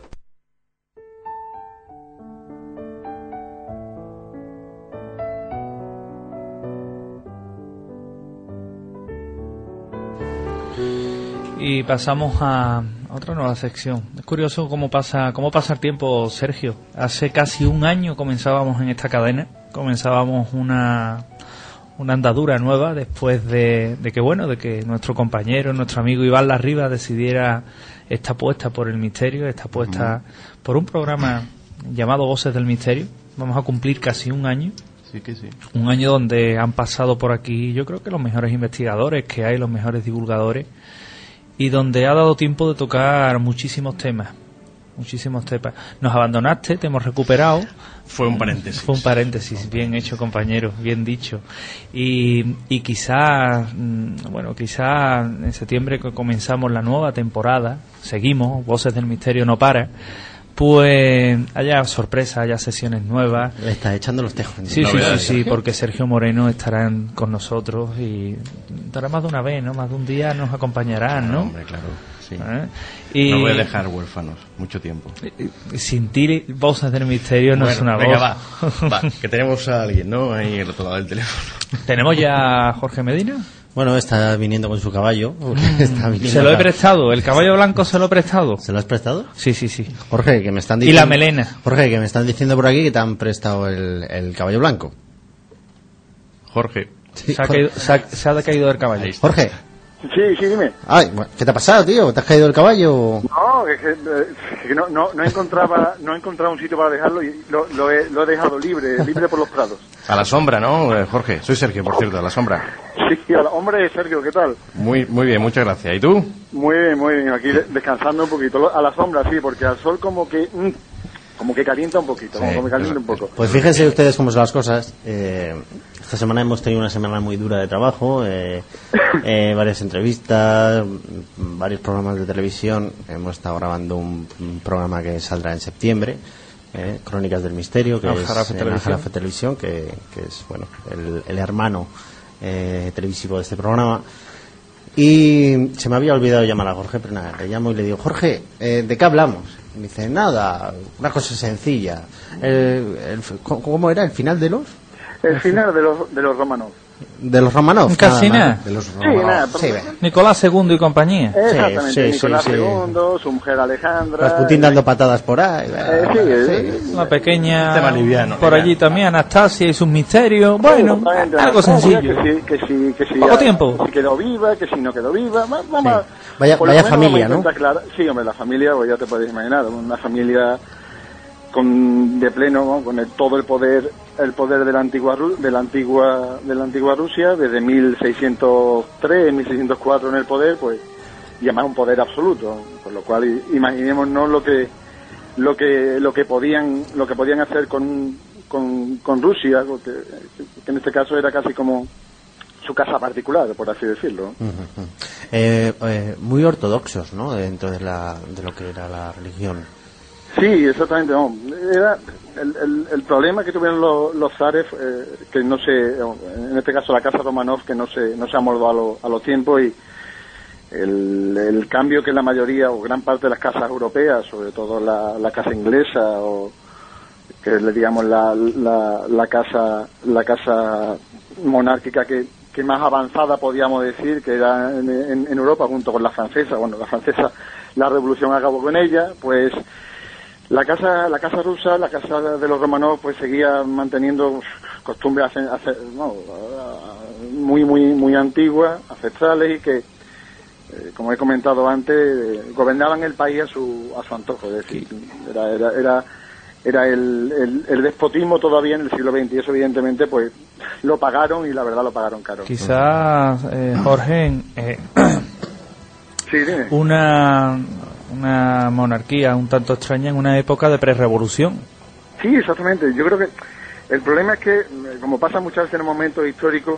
Y pasamos a otra nueva sección. Es curioso cómo pasa el tiempo, Sergio. Hace casi un año comenzábamos en esta cadena, comenzábamos una andadura nueva después de que nuestro compañero, nuestro amigo Iván Larriba decidiera esta apuesta por el misterio, esta apuesta por un programa llamado Voces del Misterio. Vamos a cumplir casi un año. Sí que sí. Un año donde han pasado por aquí, yo creo que los mejores investigadores que hay, los mejores divulgadores, y donde ha dado tiempo de tocar muchísimos temas. Nos abandonaste, te hemos recuperado. Fue un paréntesis. Bien hecho, compañero, bien dicho. Y quizás en septiembre que comenzamos la nueva temporada, seguimos, Voces del Misterio no para, pues haya sorpresas, haya sesiones nuevas. Le está echando los tejos. Sí, porque Sergio Moreno estará con nosotros y estará más de una vez, ¿no? Más de un día nos acompañarán, ¿no? Hombre, claro, sí. Y no voy a dejar huérfanos mucho tiempo. Sin ti, Voces del Misterio no es una voz. Va, que tenemos a alguien, ¿no? Ahí al otro lado del teléfono. ¿Tenemos ya a Jorge Medina? Bueno, está viniendo con su caballo. Se lo he prestado. ¿El caballo blanco se lo he prestado? ¿Se lo has prestado? Sí. Jorge, que me están diciendo... Y la melena. Jorge, que me están diciendo por aquí que te han prestado el caballo blanco. Jorge. Sí, se ha caído del caballo. Jorge. Sí, dime. Ay, ¿qué te ha pasado, tío? ¿Te has caído del caballo? No, es que no encontraba un sitio para dejarlo y lo he dejado libre por los prados. A la sombra, ¿no, Jorge? Soy Sergio, por cierto, a la sombra. Sí, hombre, Sergio, ¿qué tal? Muy bien, muchas gracias. ¿Y tú? Muy bien, aquí descansando un poquito. A la sombra, sí, porque al sol como que calienta un poquito, sí, como que calienta un poco. Pues fíjense ustedes cómo son las cosas. Esta semana hemos tenido una semana muy dura de trabajo, varias entrevistas, varios programas de televisión. Hemos estado grabando un programa que saldrá en septiembre, Crónicas del Misterio, que es Aljarafe Televisión, que es bueno el hermano televisivo de este programa. Y se me había olvidado llamar a Jorge, pero nada, le llamo y le digo: Jorge, ¿de qué hablamos? Y me dice: nada, una cosa sencilla. ¿Cómo era el final de los? El final de los Romanov. ¿De los Romanov? Casi nada. De los Romanov. Sí, Nicolás II y compañía. Exactamente, Nicolás II, su mujer Alejandra. Rasputín dando patadas por ahí. La pequeña tema liviano, por allí también, Anastasia y sus misterios. Bueno, algo sencillo. Que si poco tiempo. Si quedó viva, que si no quedó viva. Vaya familia, ¿no? Sí, hombre, la familia, pues ya te podéis imaginar, una familia de pleno, ¿no? Con todo el poder de la antigua Rusia, desde 1603, 1604 en el poder, pues, y además un poder absoluto, por lo cual imaginémonos lo que podían hacer con Rusia, que en este caso era casi como su casa particular, por así decirlo. Muy ortodoxos, ¿no? Dentro de lo que era la religión. Sí, exactamente. No. Era el problema que tuvieron los zares, que no se, en este caso la casa Romanov, que no se amoldó a los tiempos, y el cambio que la mayoría o gran parte de las casas europeas, sobre todo la casa inglesa, o que le digamos la casa monárquica que más avanzada podíamos decir, que era en Europa, junto con la francesa. Bueno, la francesa, la revolución acabó con ella, pues la casa rusa, la casa de los Romanov, pues seguía manteniendo costumbres muy antiguas, ancestrales, y que, como he comentado antes, gobernaban el país a su antojo. Es decir, era el despotismo todavía en el siglo XX, y eso evidentemente pues lo pagaron, y la verdad lo pagaron caro. Quizás, Jorge, sí, dime. Una monarquía un tanto extraña en una época de prerrevolución. Sí, exactamente. Yo creo que el problema es que, como pasa muchas veces en momentos históricos,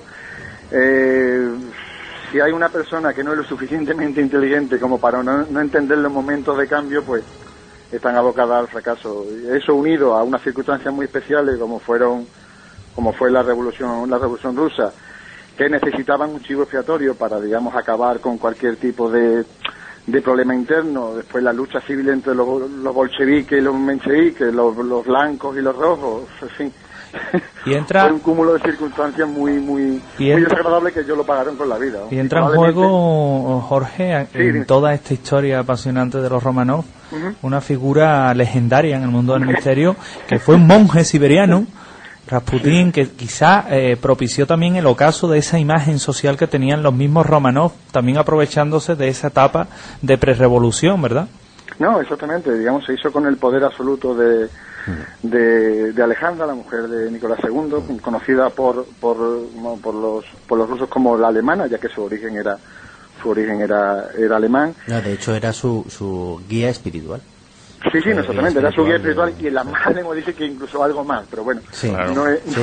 si hay una persona que no es lo suficientemente inteligente como para no entender los momentos de cambio, pues están abocadas al fracaso. Eso unido a unas circunstancias muy especiales como fue la revolución rusa, que necesitaban un chivo expiatorio para, digamos, acabar con cualquier tipo de problema interno. Después la lucha civil entre los bolcheviques y los mencheviques, los blancos y los rojos, en fin. Y entra fue un cúmulo de circunstancias muy desagradable, que ellos lo pagaron con la vida, ¿no? Y entra en juego, Jorge, en toda esta historia apasionante de los Romanov, una figura legendaria en el mundo del misterio, que fue un monje siberiano, Rasputín, que quizá propició también el ocaso de esa imagen social que tenían los mismos Romanov, también aprovechándose de esa etapa de prerrevolución, ¿verdad? No, exactamente. Digamos, se hizo con el poder absoluto de Alejandra, la mujer de Nicolás II, conocida por los rusos como la alemana, ya que su origen era alemán. No, de hecho era su guía espiritual. Sí, no, exactamente, era su guía espiritual, y en la madre me dice que incluso algo más, pero bueno, sí, claro.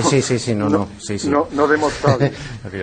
No demostrable.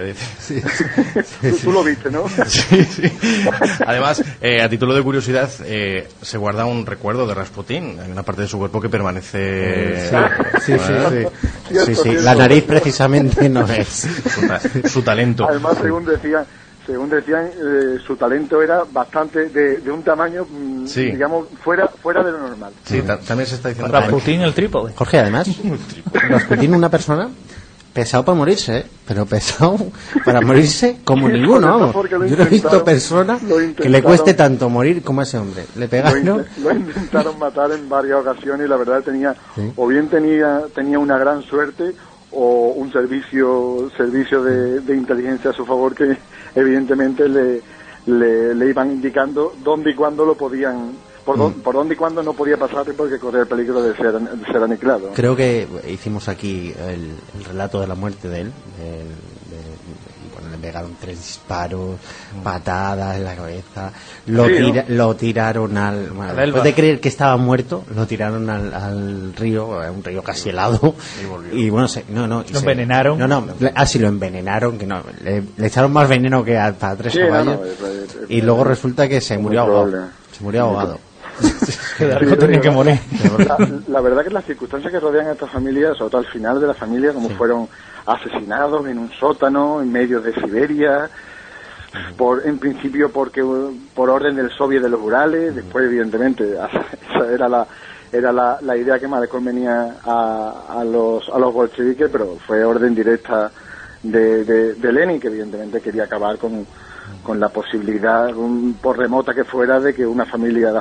Tú lo viste, ¿no? Sí. Además, a título de curiosidad, se guarda un recuerdo de Rasputín en una parte de su cuerpo que permanece. Sí. La nariz precisamente no es su talento. Además, según decían, su talento era bastante de un tamaño, digamos, fuera de lo normal. Sí, también se está diciendo. Rasputín el trípode. Jorge, además, Rasputín, una persona pesado para morirse, pero pesado para morirse como ninguno, vamos. Yo no he visto persona que le cueste tanto morir como a ese hombre. Le pegaron. Lo intentaron matar en varias ocasiones, y la verdad o bien tenía una gran suerte, o un servicio de inteligencia a su favor que evidentemente le iban indicando dónde y cuándo lo podían, por dónde y cuándo no podía pasar porque corría el peligro de ser aniquilado. Creo que hicimos aquí el relato de la muerte de él. Le pegaron 3 disparos, patadas en la cabeza, lo tiraron después de creer que estaba muerto, lo tiraron al río, un río casi helado, y bueno, lo envenenaron. Lo envenenaron, que no, le echaron más veneno que para 3 caballos, y luego resulta que se murió ahogado. Tenía que morir. La verdad que las circunstancias que rodean a esta familia, sobre todo al final de la familia, como fueron asesinados en un sótano en medio de Siberia, en principio por orden del Soviet de los Urales, después evidentemente esa era la idea que más le convenía a los bolcheviques, pero fue orden directa de Lenin, que evidentemente quería acabar con la posibilidad, por remota que fuera, de que la familia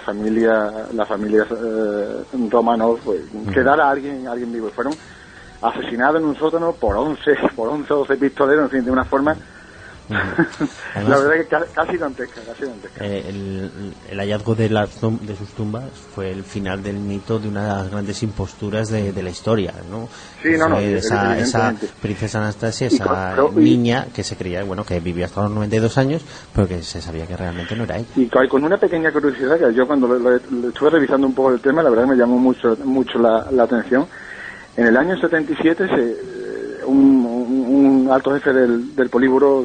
Romanov pues, quedara alguien vivo. Fueron asesinados en un sótano por 11 o 12 pistoleros, en fin, de una forma Además, la verdad que casi dantesca. El hallazgo de sus tumbas fue el final del mito de una de las grandes imposturas de la historia, ¿no? Sí, esa princesa Anastasia, esa niña que se creía, que vivía hasta los 92 años, pero que se sabía que realmente no era ella. Y con una pequeña curiosidad, que yo cuando lo estuve revisando un poco el tema, la verdad me llamó mucho la atención. En el año 77 un alto jefe del polígono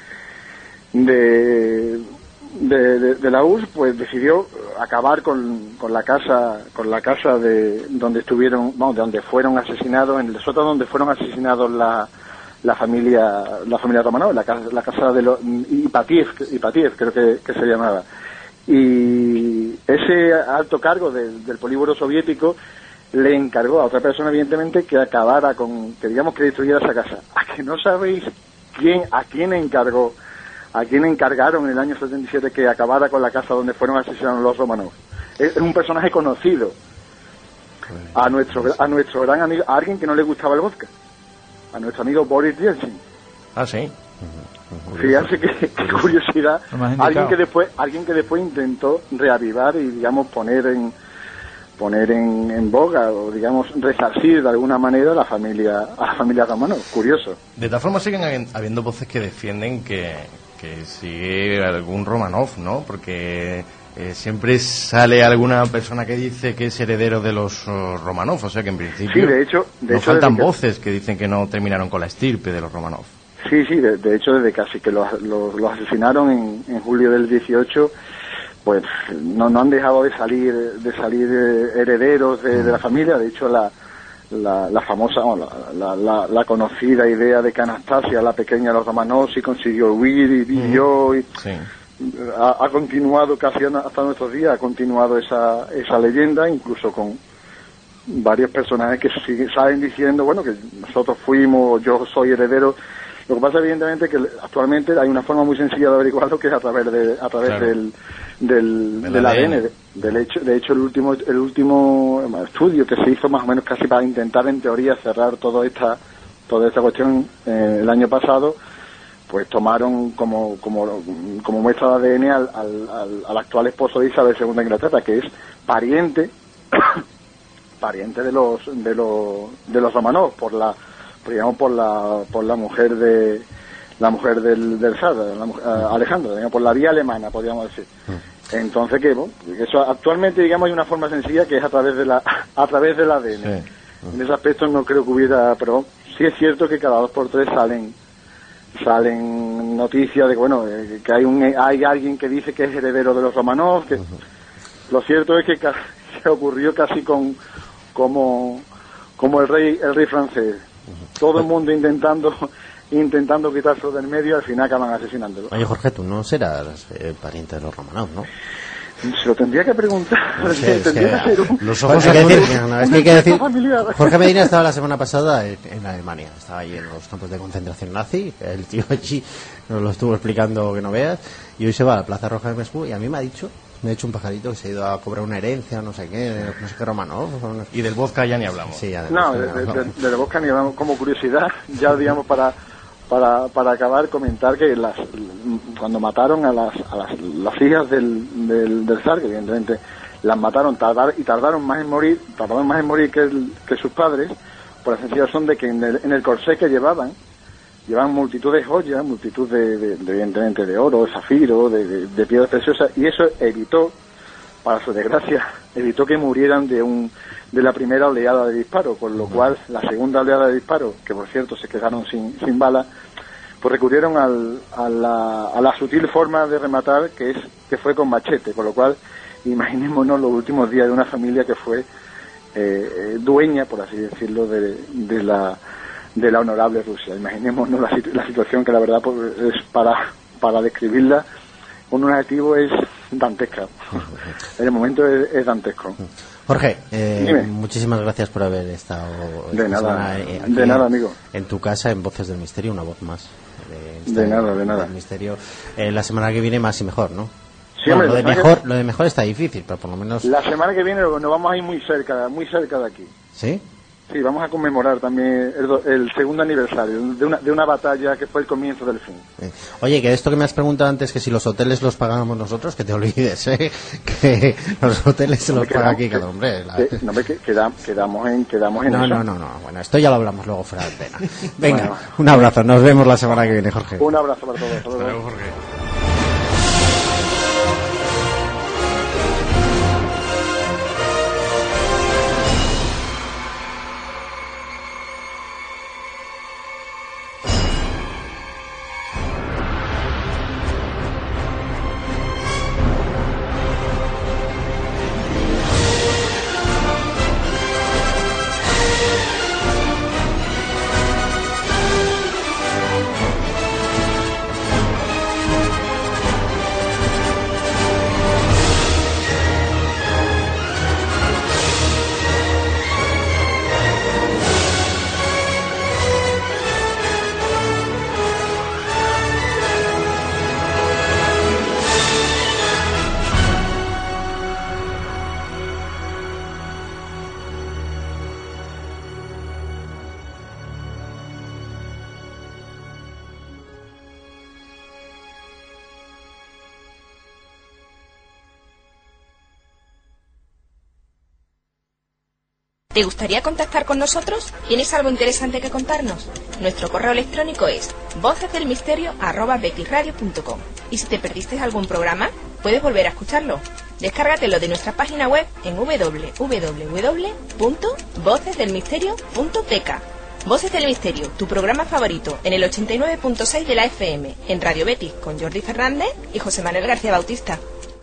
de la URSS pues decidió acabar con la casa de donde donde fueron asesinados, en el sótano donde fueron asesinados la familia Romanov, la casa de los Ipatiev creo que se llamaba. Y ese alto cargo del polígono soviético le encargó a otra persona, evidentemente, que acabara que destruyera esa casa. ¿A que no sabéis a quién encargaron en el año 77 que acabara con la casa donde fueron asesinados los Romanov? Es un personaje conocido. A nuestro gran amigo, a alguien que no le gustaba el vodka. A nuestro amigo Boris Yeltsin. Ah, sí. Fíjate qué curiosidad. Alguien que después intentó reavivar y, poner en boga o, resarcir de alguna manera a la familia Romanov. Curioso. De todas formas siguen habiendo voces que defienden que sigue algún Romanov, ¿no? Porque siempre sale alguna persona que dice que es heredero de los Romanov, o sea que en principio de hecho faltan voces que dicen que no terminaron con la estirpe de los Romanov. Sí, de hecho desde casi que los asesinaron en julio del 18, pues no han dejado de salir herederos de la familia. De hecho la famosa, la conocida idea de que Anastasia, la pequeña de los Romanov, sí consiguió huir y vivió y ha continuado casi hasta nuestros días, ha continuado esa leyenda, incluso con varios personajes que salen diciendo, que nosotros yo soy heredero. Lo que pasa evidentemente que actualmente hay una forma muy sencilla de averiguarlo, que es a través del ADN. De hecho el último estudio que se hizo más o menos casi para intentar en teoría cerrar toda esta cuestión el año pasado, pues tomaron como muestra de ADN al actual esposo de Isabel II de Inglaterra, que es pariente de los Romanov por la mujer del zar, Alejandro, por la vía alemana, podríamos decir. Entonces eso actualmente hay una forma sencilla que es a través del ADN. Sí. En ese aspecto no creo que hubiera, pero sí es cierto que cada 2 por 3 salen noticias de que hay alguien que dice que es heredero de los Romanov, que lo cierto es que se ocurrió casi como el rey francés. Todo el mundo intentando quitarse del medio, al final acaban asesinándolo. Oye, Jorge, tú no serás pariente de los Romanov, ¿no? Se lo tendría que preguntar. Los ojos hay que decir. Jorge Medina estaba la semana pasada en Alemania, estaba allí en los campos de concentración nazi. El tío allí nos lo estuvo explicando que no veas. Y hoy se va a la Plaza Roja de Moscú y a mí me ha dicho De hecho, un pajarito que se ha ido a cobrar una herencia, no sé qué Romanov. Y del vodka ya ni hablamos. Sí, ya No, del vodka ni hablamos. Como curiosidad, ya digamos para acabar, comentar que cuando mataron a las hijas del zar, que evidentemente las mataron, tardaron más en morir que sus padres, por la sencilla razón de que en el corsé que llevaban multitud de joyas, multitud de evidentemente de oro, de zafiro, de piedras preciosas, y eso evitó, para su desgracia, que murieran de la primera oleada de disparo, con lo cual la segunda oleada de disparo, que por cierto se quedaron sin balas, pues recurrieron a la sutil forma de rematar que fue con machete, con lo cual imaginémonos los últimos días de una familia que fue dueña, por así decirlo, de la honorable Rusia. Imaginémonos la situación, que la verdad pues, es para describirla con un adjetivo es dantesca. En el momento es dantesco. Jorge, muchísimas gracias por haber estado de nada, amigo, en tu casa, en Voces del Misterio, una voz más de nada del misterio. La semana que viene más y mejor, ¿no? Sí, bueno, hombre, lo de mejor está difícil, pero por lo menos la semana que viene nos vamos a ir muy cerca de aquí. ¿Sí? Sí, vamos a conmemorar también el segundo aniversario de una batalla que fue el comienzo del fin. Oye, que esto que me has preguntado antes, que si los hoteles los pagamos nosotros, que te olvides, que los hoteles se los paga aquí cada hombre. Quedamos en no, eso. No, bueno, esto ya lo hablamos luego fuera de antena. Venga, bueno. Un abrazo, nos vemos la semana que viene, Jorge. Un abrazo para todos. Hasta luego, Jorge. ¿Te gustaría contactar con nosotros? ¿Tienes algo interesante que contarnos? Nuestro correo electrónico es vocesdelmisterio@betisradio.com. Y si te perdiste algún programa, puedes volver a escucharlo. Descárgatelo de nuestra página web en www.vocesdelmisterio.tk. Voces del Misterio, tu programa favorito, en el 89.6 de la FM, en Radio Betis, con Jordi Fernández y José Manuel García Bautista.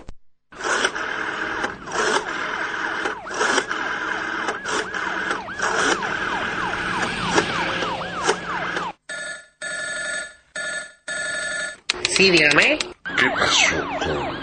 Sí, dígame. ¿Qué pasó con...?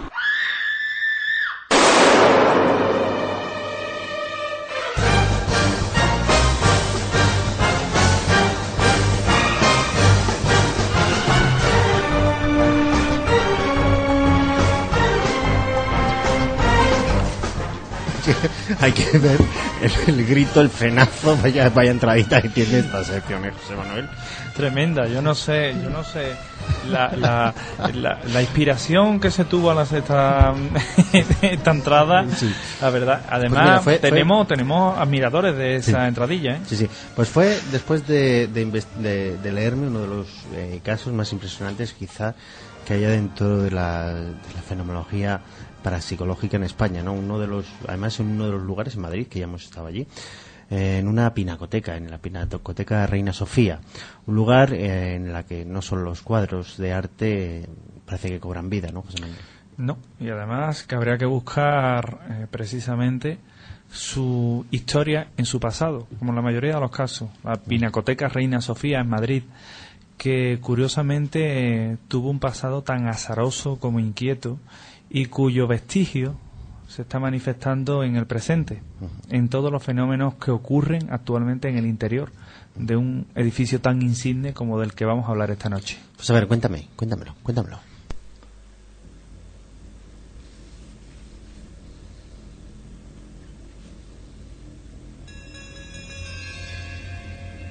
Hay que ver el grito, el frenazo, vaya entradita que tiene esta sección, José Manuel. Tremenda, yo no sé la inspiración que se tuvo al hacer esta entrada, sí. La verdad. Además, pues mira, tenemos admiradores de esa entradilla, ¿eh? Sí. Pues fue después de leerme uno de los casos más impresionantes quizá que haya dentro de la fenomenología parapsicológica en España, ¿no? Además en uno de los lugares en Madrid, que ya hemos estado allí, en una pinacoteca, en la Pinacoteca Reina Sofía, un lugar en la que no solo los cuadros de arte parece que cobran vida, ¿no, José Manuel? No, y además que habría que buscar precisamente su historia en su pasado, como en la mayoría de los casos. La Pinacoteca Reina Sofía en Madrid, que curiosamente tuvo un pasado tan azaroso como inquieto y cuyo vestigio se está manifestando en el presente, en todos los fenómenos que ocurren actualmente en el interior de un edificio tan insigne como del que vamos a hablar esta noche. Pues a ver, cuéntamelo.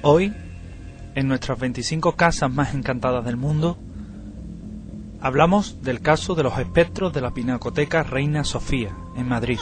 Hoy, en nuestras 25 casas más encantadas del mundo, hablamos del caso de los espectros de la Pinacoteca Reina Sofía, en Madrid.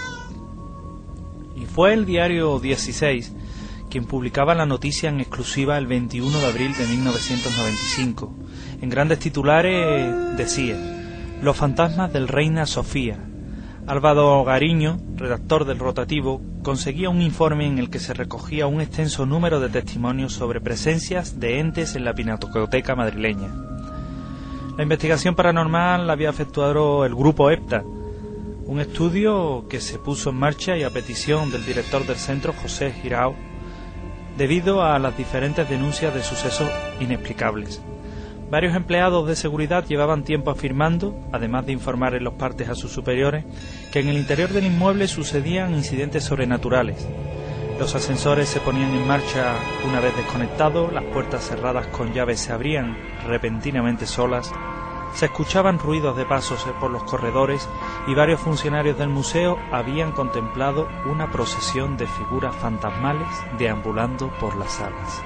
Y fue el diario 16 quien publicaba la noticia en exclusiva el 21 de abril de 1995. En grandes titulares decía: Los fantasmas del Reina Sofía. Álvaro Gariño, redactor del rotativo, conseguía un informe en el que se recogía un extenso número de testimonios sobre presencias de entes en la Pinacoteca madrileña. La investigación paranormal la había efectuado el grupo EPTA, un estudio que se puso en marcha y a petición del director del centro, José Girao, debido a las diferentes denuncias de sucesos inexplicables. Varios empleados de seguridad llevaban tiempo afirmando, además de informar en los partes a sus superiores, que en el interior del inmueble sucedían incidentes sobrenaturales. Los ascensores se ponían en marcha una vez desconectados, las puertas cerradas con llave se abrían repentinamente solas, se escuchaban ruidos de pasos por los corredores y varios funcionarios del museo habían contemplado una procesión de figuras fantasmales deambulando por las salas.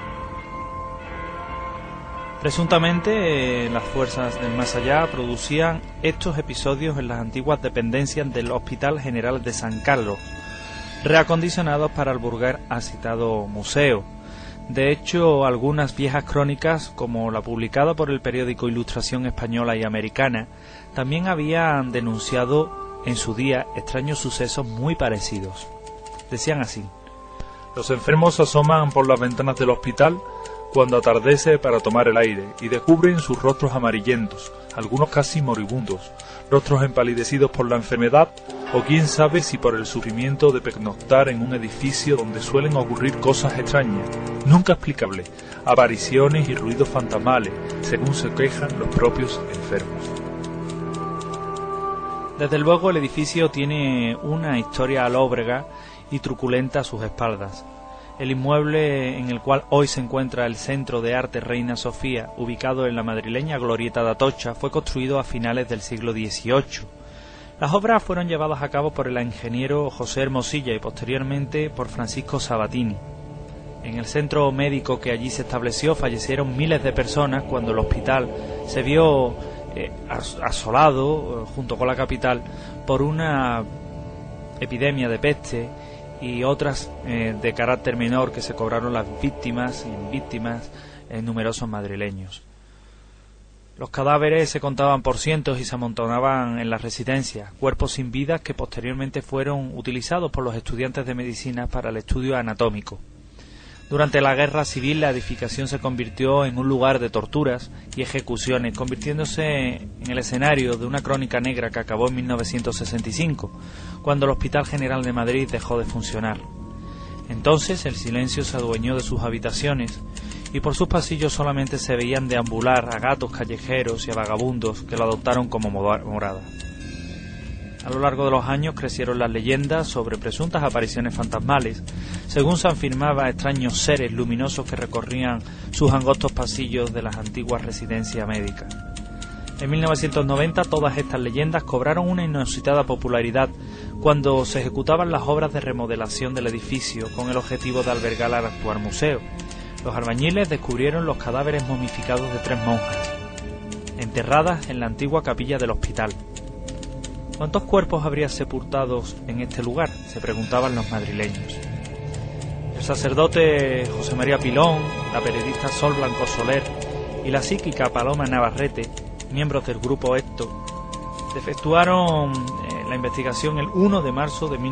Presuntamente, las fuerzas del más allá producían estos episodios en las antiguas dependencias del Hospital General de San Carlos, reacondicionados para albergar al citado museo. De hecho, algunas viejas crónicas, como la publicada por el periódico Ilustración Española y Americana, también habían denunciado en su día extraños sucesos muy parecidos. Decían así: Los enfermos asoman por las ventanas del hospital cuando atardece para tomar el aire y descubren sus rostros amarillentos, algunos casi moribundos, rostros empalidecidos por la enfermedad o quién sabe si por el sufrimiento de pernoctar en un edificio donde suelen ocurrir cosas extrañas, nunca explicables, apariciones y ruidos fantasmales, según se quejan los propios enfermos. Desde luego el edificio tiene una historia alóbrega y truculenta a sus espaldas. El inmueble en el cual hoy se encuentra el Centro de Arte Reina Sofía, ubicado en la madrileña Glorieta de Atocha, fue construido a finales del siglo XVIII. Las obras fueron llevadas a cabo por el ingeniero José Hermosilla y posteriormente por Francisco Sabatini. En el centro médico que allí se estableció fallecieron miles de personas cuando el hospital se vio asolado, junto con la capital, por una epidemia de peste y otras de carácter menor que se cobraron las víctimas en numerosos madrileños. Los cadáveres se contaban por cientos y se amontonaban en las residencias, cuerpos sin vida que posteriormente fueron utilizados por los estudiantes de medicina para el estudio anatómico. Durante la guerra civil la edificación se convirtió en un lugar de torturas y ejecuciones, convirtiéndose en el escenario de una crónica negra que acabó en 1965, cuando el Hospital General de Madrid dejó de funcionar. Entonces el silencio se adueñó de sus habitaciones y por sus pasillos solamente se veían deambular a gatos callejeros y a vagabundos que lo adoptaron como morada. A lo largo de los años crecieron las leyendas sobre presuntas apariciones fantasmales, según se afirmaba extraños seres luminosos que recorrían sus angostos pasillos de las antiguas residencias médicas. En 1990 todas estas leyendas cobraron una inusitada popularidad cuando se ejecutaban las obras de remodelación del edificio con el objetivo de albergar al actual museo. Los albañiles descubrieron los cadáveres momificados de 3 monjas, enterradas en la antigua capilla del hospital. ¿Cuántos cuerpos habría sepultados en este lugar?, se preguntaban los madrileños. El sacerdote José María Pilón, la periodista Sol Blanco Soler y la psíquica Paloma Navarrete, miembros del grupo EPTO, efectuaron la investigación el 1 de marzo de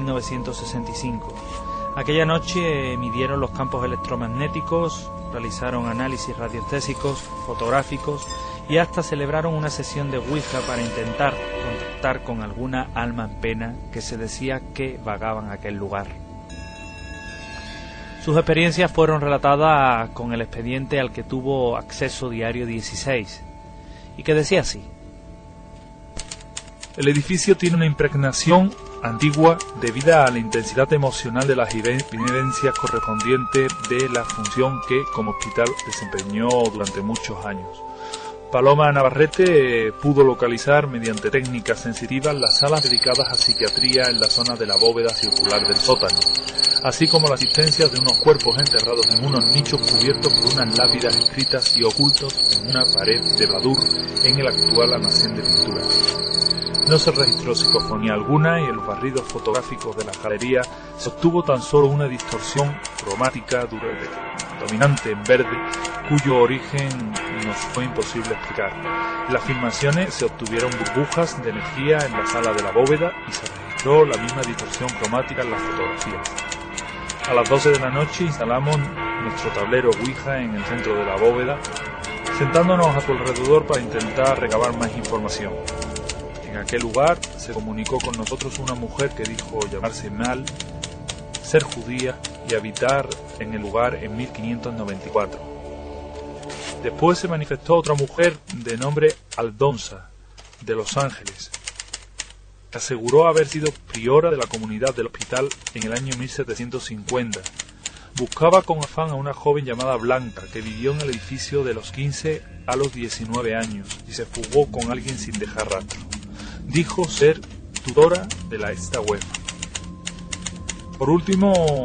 1965. Aquella noche midieron los campos electromagnéticos, realizaron análisis radiestésicos, fotográficos y hasta celebraron una sesión de Ouija para intentar contactar con alguna alma en pena que se decía que vagaba en aquel lugar. Sus experiencias fueron relatadas con el expediente al que tuvo acceso Diario 16 y que decía así: El edificio tiene una impregnación antigua debida a la intensidad emocional de las vivencias correspondientes de la función que como hospital desempeñó durante muchos años. Paloma Navarrete pudo localizar mediante técnicas sensitivas las salas dedicadas a psiquiatría en la zona de la bóveda circular del sótano, así como la existencia de unos cuerpos enterrados en unos nichos cubiertos por unas lápidas escritas y ocultos en una pared de Badur en el actual almacén de pintura. No se registró psicofonía alguna y en los barridos fotográficos de la galería se obtuvo tan solo una distorsión cromática dominante en verde, cuyo origen nos fue imposible explicar. En las filmaciones se obtuvieron burbujas de energía en la sala de la bóveda y se registró la misma distorsión cromática en las fotografías. A las 12 de la noche instalamos nuestro tablero Ouija en el centro de la bóveda, sentándonos a su alrededor para intentar recabar más información. En aquel lugar se comunicó con nosotros una mujer que dijo llamarse Mal, ser judía y habitar en el lugar en 1594. Después se manifestó otra mujer de nombre Aldonza, de Los Ángeles, que aseguró haber sido priora de la comunidad del hospital en el año 1750. Buscaba con afán a una joven llamada Blanca, que vivió en el edificio de los 15 a los 19 años y se fugó con alguien sin dejar rastro. Dijo ser tutora de la esta UEFA. Por último,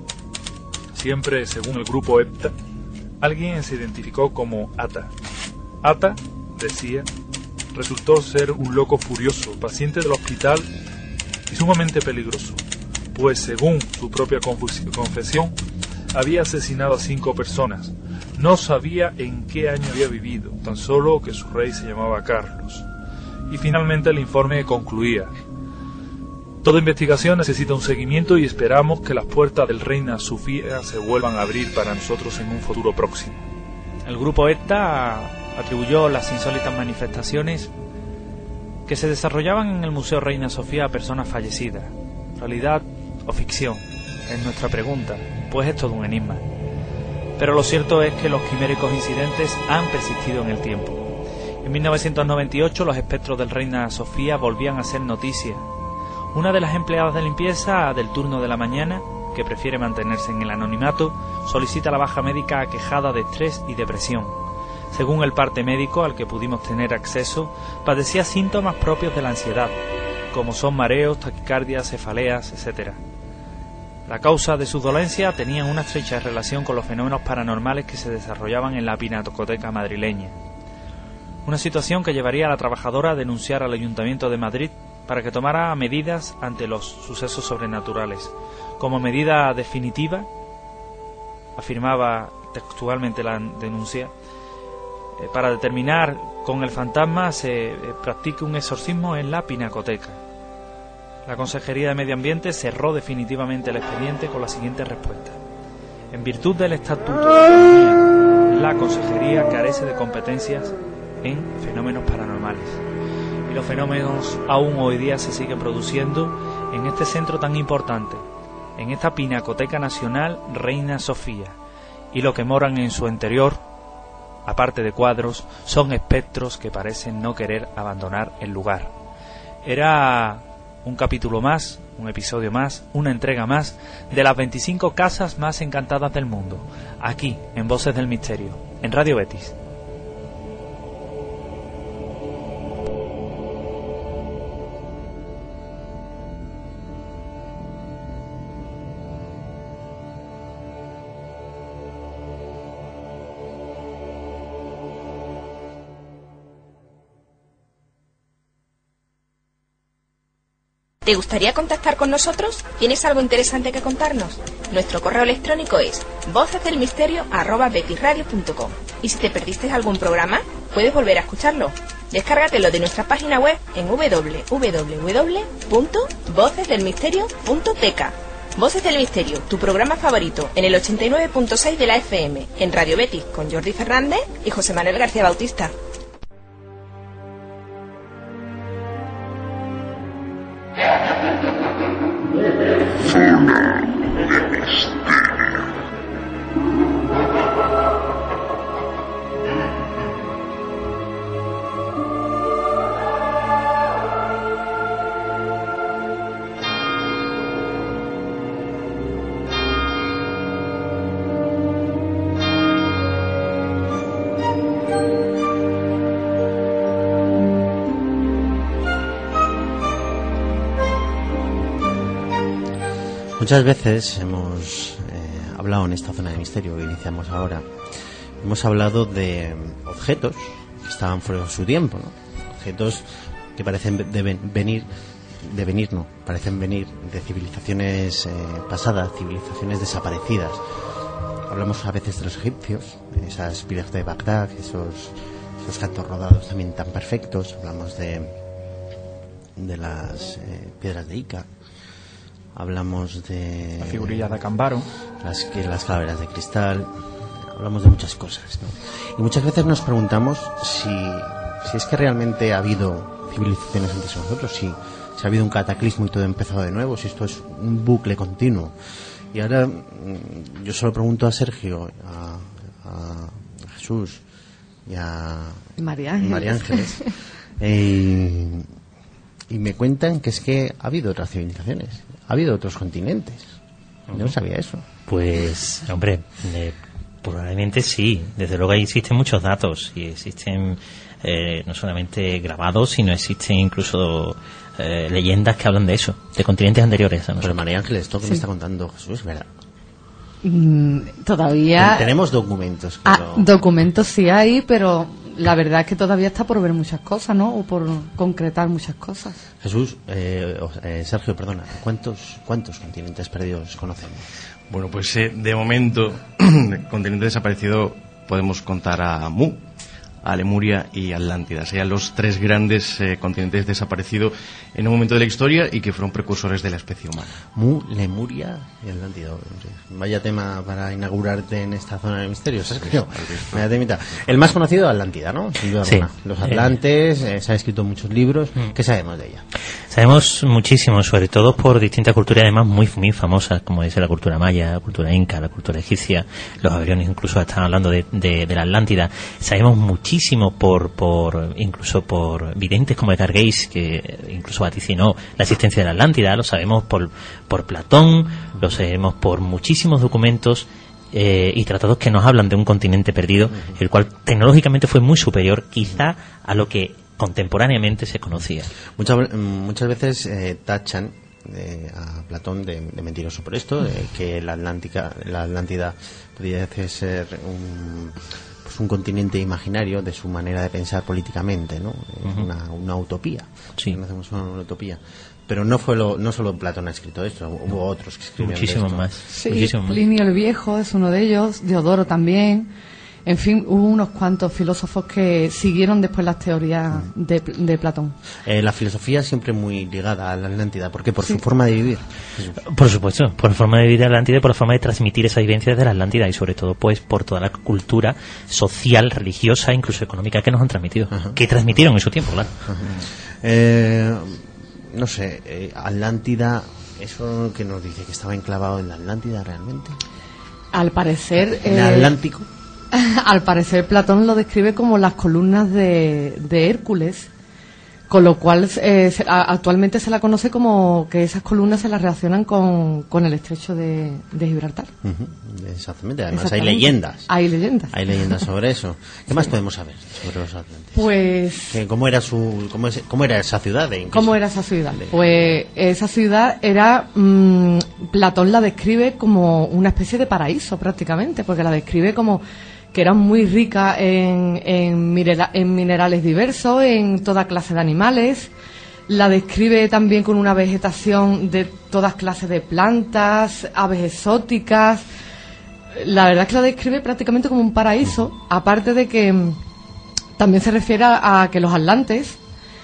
siempre según el grupo EPTA, alguien se identificó como Ata. Ata, decía, resultó ser un loco furioso, paciente del hospital y sumamente peligroso, pues según su propia confesión, había asesinado a 5 personas. No sabía en qué año había vivido, tan solo que su rey se llamaba Carlos. Y finalmente el informe concluía: toda investigación necesita un seguimiento y esperamos que las puertas del Reina Sofía se vuelvan a abrir para nosotros en un futuro próximo. El grupo EPTA atribuyó las insólitas manifestaciones que se desarrollaban en el Museo Reina Sofía a personas fallecidas. ¿Realidad o ficción? Es nuestra pregunta, pues es todo un enigma. Pero lo cierto es que los quiméricos incidentes han persistido en el tiempo. En 1998 los espectros del Reina Sofía volvían a ser noticia. Una de las empleadas de limpieza del turno de la mañana, que prefiere mantenerse en el anonimato, solicita la baja médica aquejada de estrés y depresión. Según el parte médico al que pudimos tener acceso, padecía síntomas propios de la ansiedad, como son mareos, taquicardias, cefaleas, etc. La causa de su dolencia tenía una estrecha relación con los fenómenos paranormales que se desarrollaban en la pinacoteca madrileña. Una situación que llevaría a la trabajadora a denunciar al Ayuntamiento de Madrid para que tomara medidas ante los sucesos sobrenaturales. Como medida definitiva, afirmaba textualmente la denuncia, para determinar con el fantasma se practique un exorcismo en la pinacoteca. La Consejería de Medio Ambiente cerró definitivamente el expediente con la siguiente respuesta: en virtud del Estatuto de Autonomía, la Consejería carece de competencias en fenómenos paranormales. Y los fenómenos aún hoy día se siguen produciendo en este centro tan importante, en esta Pinacoteca Nacional Reina Sofía. Y lo que moran en su interior, aparte de cuadros, son espectros que parecen no querer abandonar el lugar. Era un capítulo más, un episodio más, una entrega más de las 25 casas más encantadas del mundo, aquí en Voces del Misterio, en Radio Betis. ¿Te gustaría contactar con nosotros? ¿Tienes algo interesante que contarnos? Nuestro correo electrónico es vocesdelmisterio@betisradio.com. Y si te perdiste algún programa, puedes volver a escucharlo. Descárgatelo de nuestra página web en www.vocesdelmisterio.tk. Voces del Misterio, tu programa favorito, en el 89.6 de la FM, en Radio Betis, con Jordi Fernández y José Manuel García Bautista. Zona de misterio. Muchas veces hemos hablado en esta zona de misterio que iniciamos ahora, hemos hablado de objetos que estaban fuera de su tiempo, ¿no? Objetos que parecen parecen venir de civilizaciones pasadas, civilizaciones desaparecidas. Hablamos a veces de los egipcios, esas pirámides de Bagdad, esos cantos rodados también tan perfectos. Hablamos de las piedras de Ica. Hablamos de la figurilla de Acambaro, las calaveras de cristal. Hablamos de muchas cosas, ¿no? Y muchas veces nos preguntamos si es que realmente ha habido civilizaciones antes de nosotros, si ha habido un cataclismo y todo ha empezado de nuevo, si esto es un bucle continuo. Y ahora yo solo pregunto a Sergio, a Jesús y a María Ángeles, y me cuentan que es que ha habido otras civilizaciones, ha habido otros continentes. No sabía eso. Pues, hombre, probablemente sí. Desde luego ahí existen muchos datos y existen no solamente grabados, sino existen incluso leyendas que hablan de eso, de continentes anteriores a nosotros. Pero María Ángeles, esto que me está contando Jesús, ¿verdad? Todavía tenemos documentos. Documentos sí hay, pero la verdad es que todavía está por ver muchas cosas, ¿no? O por concretar muchas cosas. Jesús, Sergio, perdona, ¿cuántos continentes perdidos conocemos? Bueno, pues de momento, continente desaparecido podemos contar a Mu, a Lemuria y Atlántida. Serían los tres grandes continentes desaparecidos en un momento de la historia y que fueron precursores de la especie humana. Mu, Lemuria y Atlántida. Vaya tema para inaugurarte en esta zona de misterios, Sergio. Vaya temita. El más conocido, Atlántida, ¿no? Sin duda alguna. Los Atlantes, se han escrito muchos libros. ¿Qué sabemos de ella? Sabemos muchísimo, sobre todo por distintas culturas, además muy, muy famosas, como es la cultura maya, la cultura inca, la cultura egipcia. Los babilonios incluso están hablando de la Atlántida. Sabemos muchísimo incluso por videntes como Edgar Cayce, que incluso vaticinó la existencia de la Atlántida. Lo sabemos por Platón, lo sabemos por muchísimos documentos y tratados que nos hablan de un continente perdido, el cual tecnológicamente fue muy superior quizá a lo que contemporáneamente se conocía. Muchas veces tachan a Platón de mentiroso por esto, de que la Atlántida podría ser un continente imaginario de su manera de pensar políticamente, ¿no? Una utopía. Sí. Hacemos una utopía. Pero no solo Platón ha escrito esto, hubo otros que escribieron muchísimos esto. más. Sí, muchísimos más. Plinio el Viejo es uno de ellos, Diodoro también. En fin, hubo unos cuantos filósofos que siguieron después las teorías de Platón. La filosofía siempre muy ligada a la Atlántida. ¿Por qué? Por su forma de vivir. Por supuesto, por la forma de vivir de la Atlántida y por la forma de transmitir esa vivencia de la Atlántida y sobre todo pues por toda la cultura social, religiosa, incluso económica que nos han transmitido. Ajá. Que transmitieron en su tiempo, claro. No sé, Atlántida, ¿eso que nos dice que estaba enclavado en la Atlántida realmente? Al parecer... ¿En el Atlántico? Al parecer Platón lo describe como las columnas de Hércules, con lo cual actualmente se la conoce como que esas columnas se las relacionan con el estrecho de Gibraltar. Exactamente, además hay leyendas. Hay leyendas. Hay leyendas sobre eso. ¿Qué más podemos saber sobre los atlantes? Pues... ¿Cómo era esa ciudad? ¿Cómo era esa ciudad? Pues esa ciudad era... Platón la describe como una especie de paraíso prácticamente, porque la describe como... que era muy rica en minerales diversos, en toda clase de animales. La describe también con una vegetación de todas clases de plantas, aves exóticas. La verdad es que la describe prácticamente como un paraíso, aparte de que también se refiere a que los atlantes,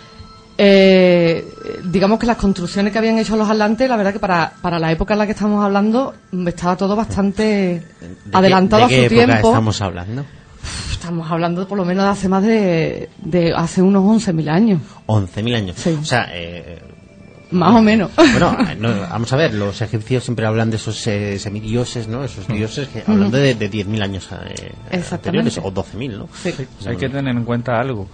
digamos que las construcciones que habían hecho los atlantes, la verdad que para la época en la que estamos hablando estaba todo bastante adelantado a su tiempo. ¿De qué época estamos hablando? Estamos hablando por lo menos de hace más de hace unos 11.000 años. 11.000 años. Sí. O sea, más o menos. Bueno, vamos a ver, los egipcios siempre hablan de esos semidioses, ¿no? Esos dioses que hablando de 10.000 años anteriores, o 12.000, ¿no? Sí. Hay que tener en cuenta algo.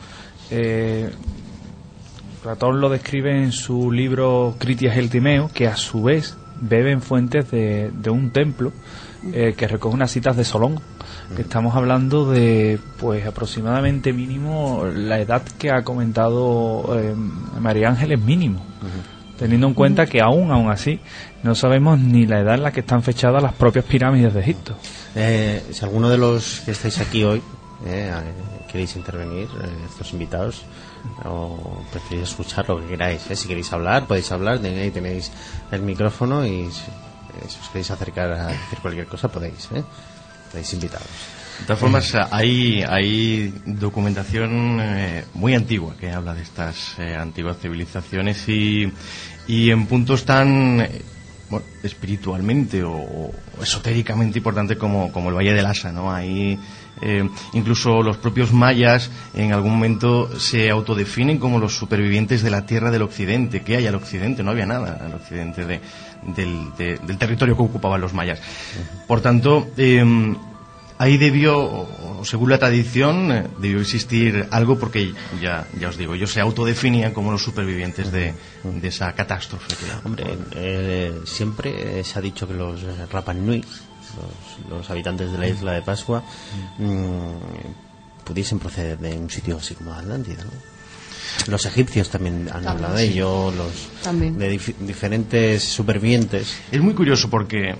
Platón lo describe en su libro Critias el Timeo, que a su vez bebe en fuentes de un templo que recoge unas citas de Solón, que estamos hablando de pues aproximadamente mínimo la edad que ha comentado María Ángeles, mínimo. teniendo en cuenta que aún así no sabemos ni la edad en la que están fechadas las propias pirámides de Egipto. Si alguno de los que estáis aquí hoy queréis intervenir, estos invitados, o preferís escuchar lo que queráis, si queréis hablar, podéis hablar, tenéis el micrófono, y si os queréis acercar a decir cualquier cosa, podéis invitaros. De todas formas, hay documentación muy antigua que habla de estas antiguas civilizaciones y en puntos tan espiritualmente o esotéricamente importantes como el Valle del Asa, ¿no? Ahí incluso los propios mayas en algún momento se autodefinen como los supervivientes de la tierra del occidente. ¿Qué hay al occidente? No había nada al occidente del territorio que ocupaban los mayas. Por tanto, ahí debió, según la tradición, debió existir algo, porque ya os digo, ellos se autodefinían como los supervivientes de esa catástrofe. Hombre, siempre se ha dicho que los Rapa Nui, los habitantes de la isla de Pascua, pudiesen proceder de un sitio así como Atlántida, ¿no? Los egipcios también han hablado de ello, de diferentes supervivientes. Es muy curioso porque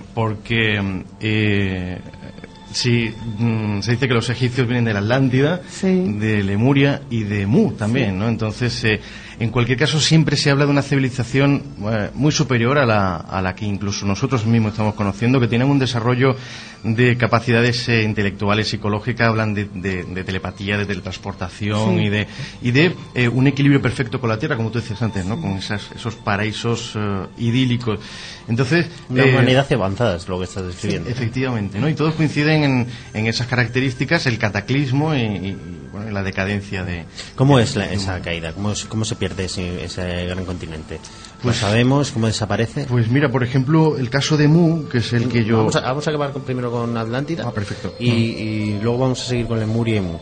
sí, se dice que los egipcios vienen de la Atlántida, de Lemuria y de Mu también, ¿no? Entonces, en cualquier caso, siempre se habla de una civilización muy superior a la que incluso nosotros mismos estamos conociendo, que tienen un desarrollo de capacidades intelectuales, psicológicas, hablan de telepatía, de teletransportación y de un equilibrio perfecto con la Tierra, como tú decías antes, ¿no? Con esos paraísos idílicos. Entonces, una humanidad avanzada es lo que estás describiendo. Sí, efectivamente, ¿no? Y todos coinciden en esas características, el cataclismo y la decadencia de... ¿Cómo es esa caída? ¿Cómo se pierde ese gran continente? ¿Lo sabemos? ¿Cómo desaparece? Pues mira, por ejemplo, el caso de Mu, que es el que yo... Vamos a acabar primero con Atlántida. Perfecto. Y luego vamos a seguir con Lemuria y Mu.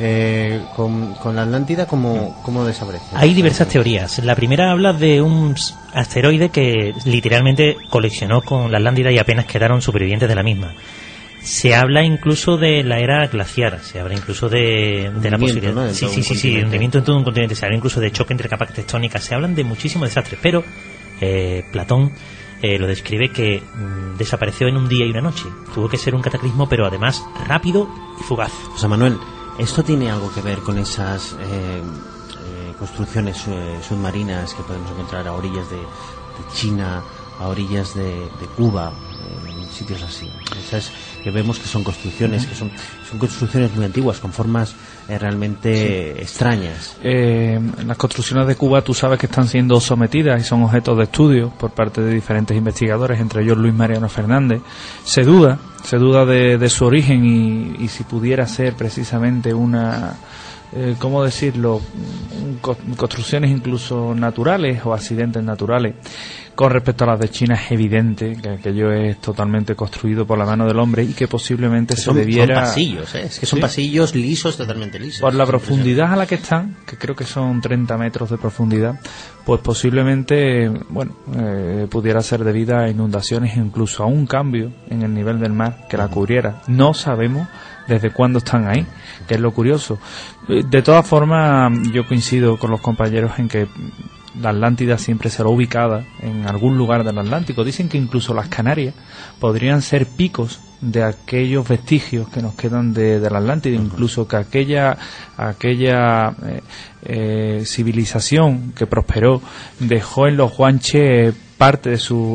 Con la Atlántida, ¿cómo desaparece? Hay diversas teorías. La primera habla de un asteroide que literalmente colisionó con la Atlántida y apenas quedaron supervivientes de la misma. Se habla incluso de la era glaciar, se habla incluso de la posibilidad, ¿no? Sí, hundimiento en todo un continente, se habla incluso de choque entre capas tectónicas, se hablan de muchísimos desastres, pero Platón lo describe que desapareció en un día y una noche. Tuvo que ser un cataclismo, pero además rápido y fugaz. José Manuel, ¿esto tiene algo que ver con esas construcciones submarinas que podemos encontrar a orillas de China, a orillas de Cuba, en sitios así? Esas que vemos que son construcciones que son construcciones muy antiguas, con formas realmente extrañas. Las construcciones de Cuba, tú sabes que están siendo sometidas y son objetos de estudio por parte de diferentes investigadores, entre ellos Luis Mariano Fernández. Se duda de su origen y si pudiera ser precisamente una... ¿cómo decirlo? Construcciones incluso naturales o accidentes naturales. Con respecto a las de China, es evidente que aquello es totalmente construido por la mano del hombre y que posiblemente se debiera... Son pasillos, es que son pasillos lisos, totalmente lisos. Por la profundidad a la que están, que creo que son 30 metros de profundidad, pues posiblemente, pudiera ser debida a inundaciones e incluso a un cambio en el nivel del mar que la cubriera. No sabemos desde cuándo están ahí, que es lo curioso. De todas formas, yo coincido con los compañeros en que la Atlántida siempre será ubicada en algún lugar del Atlántico. Dicen que incluso las Canarias podrían ser picos de aquellos vestigios que nos quedan de la Atlántida, incluso que aquella civilización que prosperó dejó en los Guanches parte de su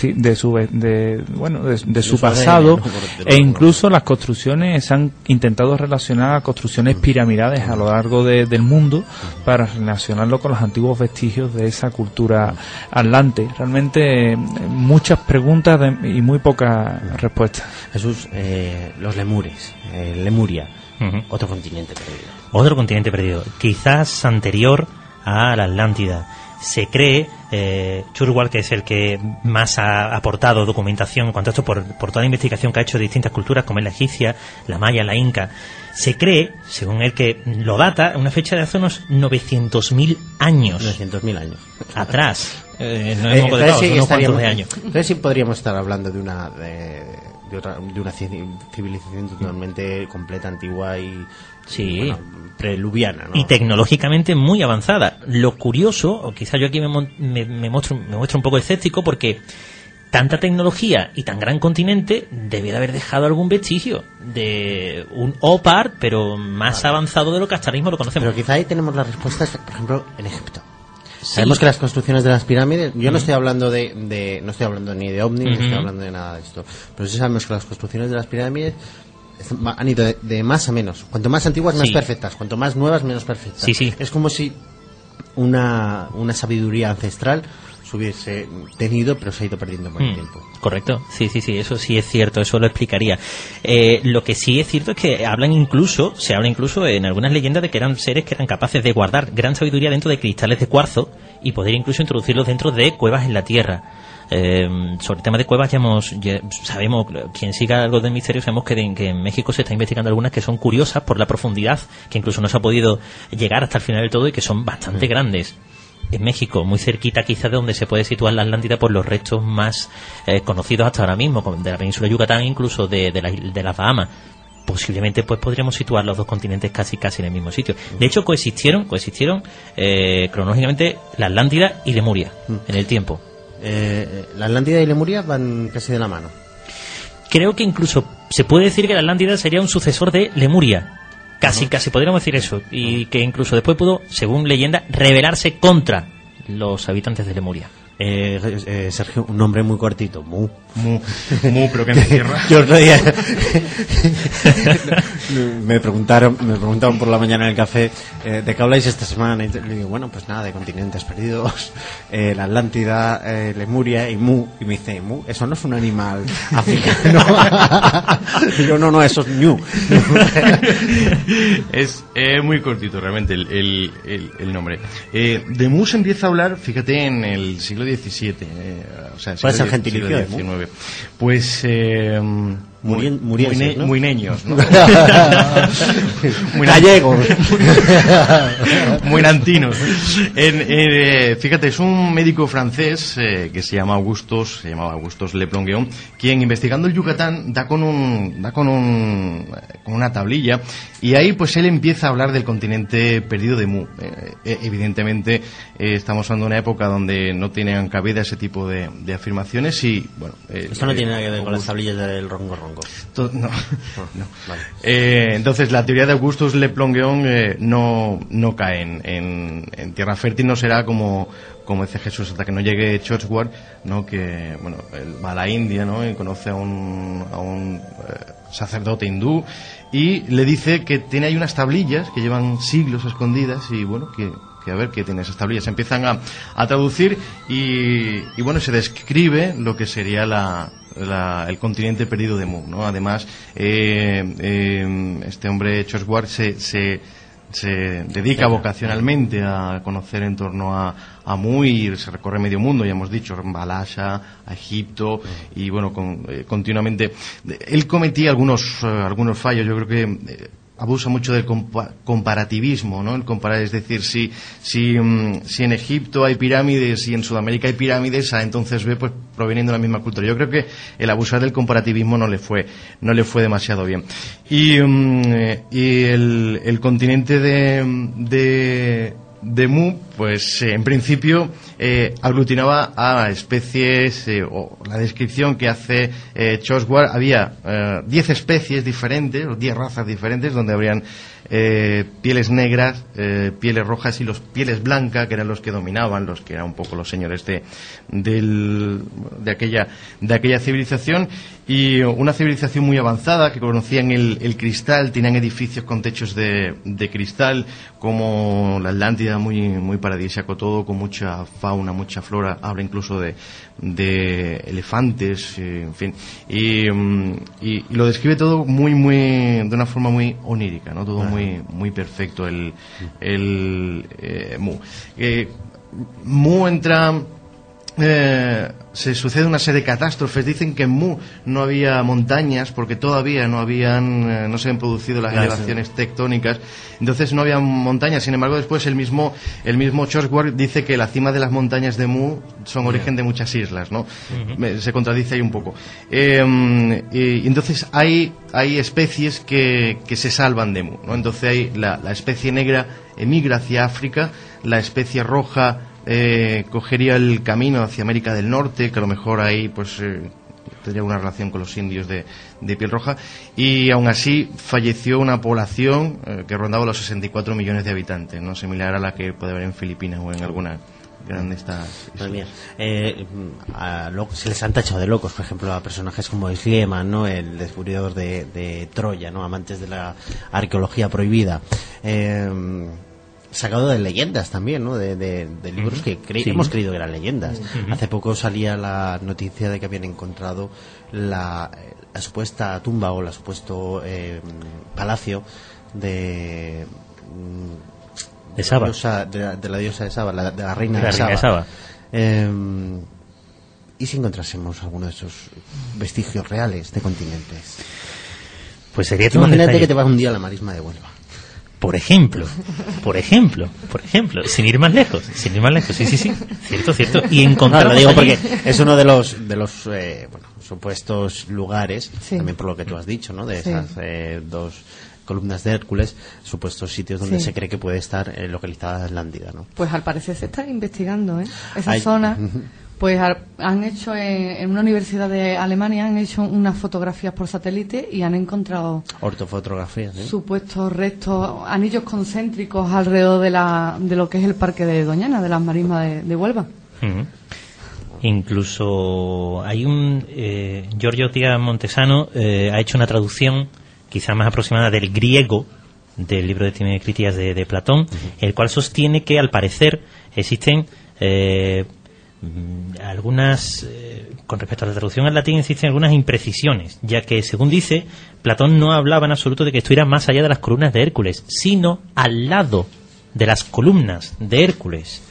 pasado, e incluso las construcciones se han intentado relacionar a construcciones piramidales a lo largo del mundo para relacionarlo con los antiguos vestigios de esa cultura atlante. Realmente muchas preguntas y muy pocas respuestas. Jesús, los lemures, Lemuria, otro continente perdido. Otro continente perdido, quizás anterior a la Atlántida. Se cree, Churwal, que es el que más ha aportado documentación en cuanto a esto por toda la investigación que ha hecho de distintas culturas, como es la egipcia, la maya, la inca, se cree, según él, que lo data una fecha de hace unos 900.000 años. 900.000 años. Atrás. No hemos unos cuantos de años. Entonces sí podríamos estar hablando de de una civilización totalmente completa, antigua y sí, preluviana, ¿no? Y tecnológicamente muy avanzada. Lo curioso, o quizás yo aquí me muestro un poco escéptico, porque tanta tecnología y tan gran continente debe de haber dejado algún vestigio de un OPAR, pero más avanzado de lo que hasta ahora mismo lo conocemos. Pero quizá ahí tenemos las respuestas, por ejemplo, en Egipto. Sí. Sabemos que las construcciones de las pirámides, yo no estoy hablando no estoy hablando ni de ovnis, ni estoy hablando de nada de esto, pero sí sabemos que las construcciones de las pirámides han ido de más a menos. Cuanto más antiguas, más perfectas. Cuanto más nuevas, menos perfectas. Sí. Es como si una sabiduría ancestral se hubiese tenido, pero se ha ido perdiendo con el tiempo. Correcto, sí, eso sí es cierto, eso lo explicaría. Lo que sí es cierto es que se habla incluso en algunas leyendas de que eran seres que eran capaces de guardar gran sabiduría dentro de cristales de cuarzo y poder incluso introducirlos dentro de cuevas en la tierra. Sobre el tema de cuevas ya sabemos, quien siga algo del misterio, sabemos que en México se está investigando algunas que son curiosas por la profundidad, que incluso no se ha podido llegar hasta el final del todo y que son bastante grandes. En México, muy cerquita quizás de donde se puede situar la Atlántida por los restos más conocidos hasta ahora mismo, de la península de Yucatán, incluso de las Bahamas. Posiblemente pues podríamos situar los dos continentes casi en el mismo sitio. De hecho coexistieron cronológicamente la Atlántida y Lemuria en el tiempo. La Atlántida y Lemuria van casi de la mano. Creo que incluso se puede decir que la Atlántida sería un sucesor de Lemuria. Casi podríamos decir eso. Y que incluso después pudo, según leyenda, rebelarse contra los habitantes de Lemuria. Sergio, un nombre muy cortito. Mu, pero que me cierra. Yo otro día me preguntaron por la mañana en el café ¿de qué habláis esta semana? Y le digo, bueno, pues nada, de continentes perdidos, la Atlántida, Lemuria y Mu. Y me dice, Mu, eso no es un animal africano. Y yo, no, eso es Ñu. Es muy cortito realmente el nombre. De Mu se empieza a hablar, fíjate, en el siglo XVII. ¿Cuál es el gentilicio de XIX? Pues muy niños, ¿no? Muy gallegos. Muy nantinos. Fíjate, es un médico francés que se llamaba Auguste Leplongeon, quien investigando el Yucatán da con una tablilla, y ahí pues él empieza a hablar del continente perdido de Mu. Evidentemente estamos hablando de una época donde no tenían cabida ese tipo de afirmaciones, y bueno, esto no tiene nada que ver con las tablillas del rongo. No. Vale. Entonces la teoría de Auguste Leplongeon no cae en tierra fértil. No será como dice Jesús, hasta que no llegue Churchward, ¿no? Que bueno, él va a la India, ¿no? Y conoce a un sacerdote hindú y le dice que tiene ahí unas tablillas que llevan siglos escondidas, y bueno, que a ver qué tiene esas tablillas. Se empiezan a traducir y bueno, se describe lo que sería el continente perdido de Mu, ¿no? Además, este hombre Churchward se dedica vocacionalmente a conocer en torno a Mu, y se recorre medio mundo, ya hemos dicho, Malasha, a Egipto, y bueno, continuamente. Él cometía algunos fallos. Yo creo que abusa mucho del comparativismo, ¿no? El comparar, es decir, si en Egipto hay pirámides y en Sudamérica hay pirámides, entonces ve pues proveniendo de la misma cultura. Yo creo que el abusar del comparativismo no le fue demasiado bien. Y el continente de Mu, pues en principio aglutinaba a especies, o la descripción que hace Churchward, había 10 especies diferentes, o 10 razas diferentes, donde habrían pieles negras, pieles rojas y los pieles blancas, que eran los que dominaban, los que eran un poco los señores de aquella civilización, y una civilización muy avanzada, que conocían el cristal, tenían edificios con techos de cristal, como la Atlántida, muy paradisíaco todo, con mucha fauna, mucha flora, habla incluso de elefantes, en fin, y lo describe todo de una forma muy onírica, ¿no? Todo muy perfecto el Mu. Mu entra se sucede una serie de catástrofes. Dicen que en Mu no había montañas porque todavía no se habían producido las elevaciones tectónicas, entonces no había montañas. Sin embargo, después el mismo Churchward dice que la cima de las montañas de Mu son origen de muchas islas, ¿no? Se contradice ahí un poco. Y entonces hay especies que se salvan de Mu, ¿no? Entonces hay la especie negra emigra hacia África, la especie roja cogería el camino hacia América del Norte, que a lo mejor ahí pues tendría una relación con los indios de piel roja, y aún así falleció una población que rondaba los 64 millones de habitantes, no similar a la que puede haber en Filipinas o en alguna grande estas islas. Se les han tachado de locos, por ejemplo, a personajes como Schliemann, ¿no? El descubridor de Troya, ¿no? Amantes de la arqueología prohibida. Sacado de leyendas también, ¿no? De libros que hemos creído que eran leyendas. Hace poco salía la noticia de que habían encontrado la supuesta tumba o la supuesto palacio de Saba, de la diosa de Saba, de la reina de Saba. ¿Y si encontrásemos alguno de esos vestigios reales de continentes? Pues sería todo un Imagínate que te vas un día a la marisma de Huelva. Por ejemplo, sin ir más lejos, sí, cierto, y encontrar, digo porque es uno de los supuestos lugares, también por lo que tú has dicho, ¿no? De esas dos columnas de Hércules, supuestos sitios donde se cree que puede estar localizada Atlántida, ¿no? Pues al parecer se está investigando, esa zona. Pues han hecho en una universidad de Alemania han hecho unas fotografías por satélite y han encontrado ortofotografías, supuestos restos, anillos concéntricos alrededor de lo que es el parque de Doñana, de las marismas de Huelva. Incluso hay un Giorgio Tía Montesano ha hecho una traducción quizá más aproximada del griego del libro de Time Críticas de Platón, el cual sostiene que al parecer existen algunas, con respecto a la traducción al latín, existen algunas imprecisiones, ya que, según dice, Platón no hablaba en absoluto de que estuviera más allá de las columnas de Hércules, sino al lado de las columnas de Hércules.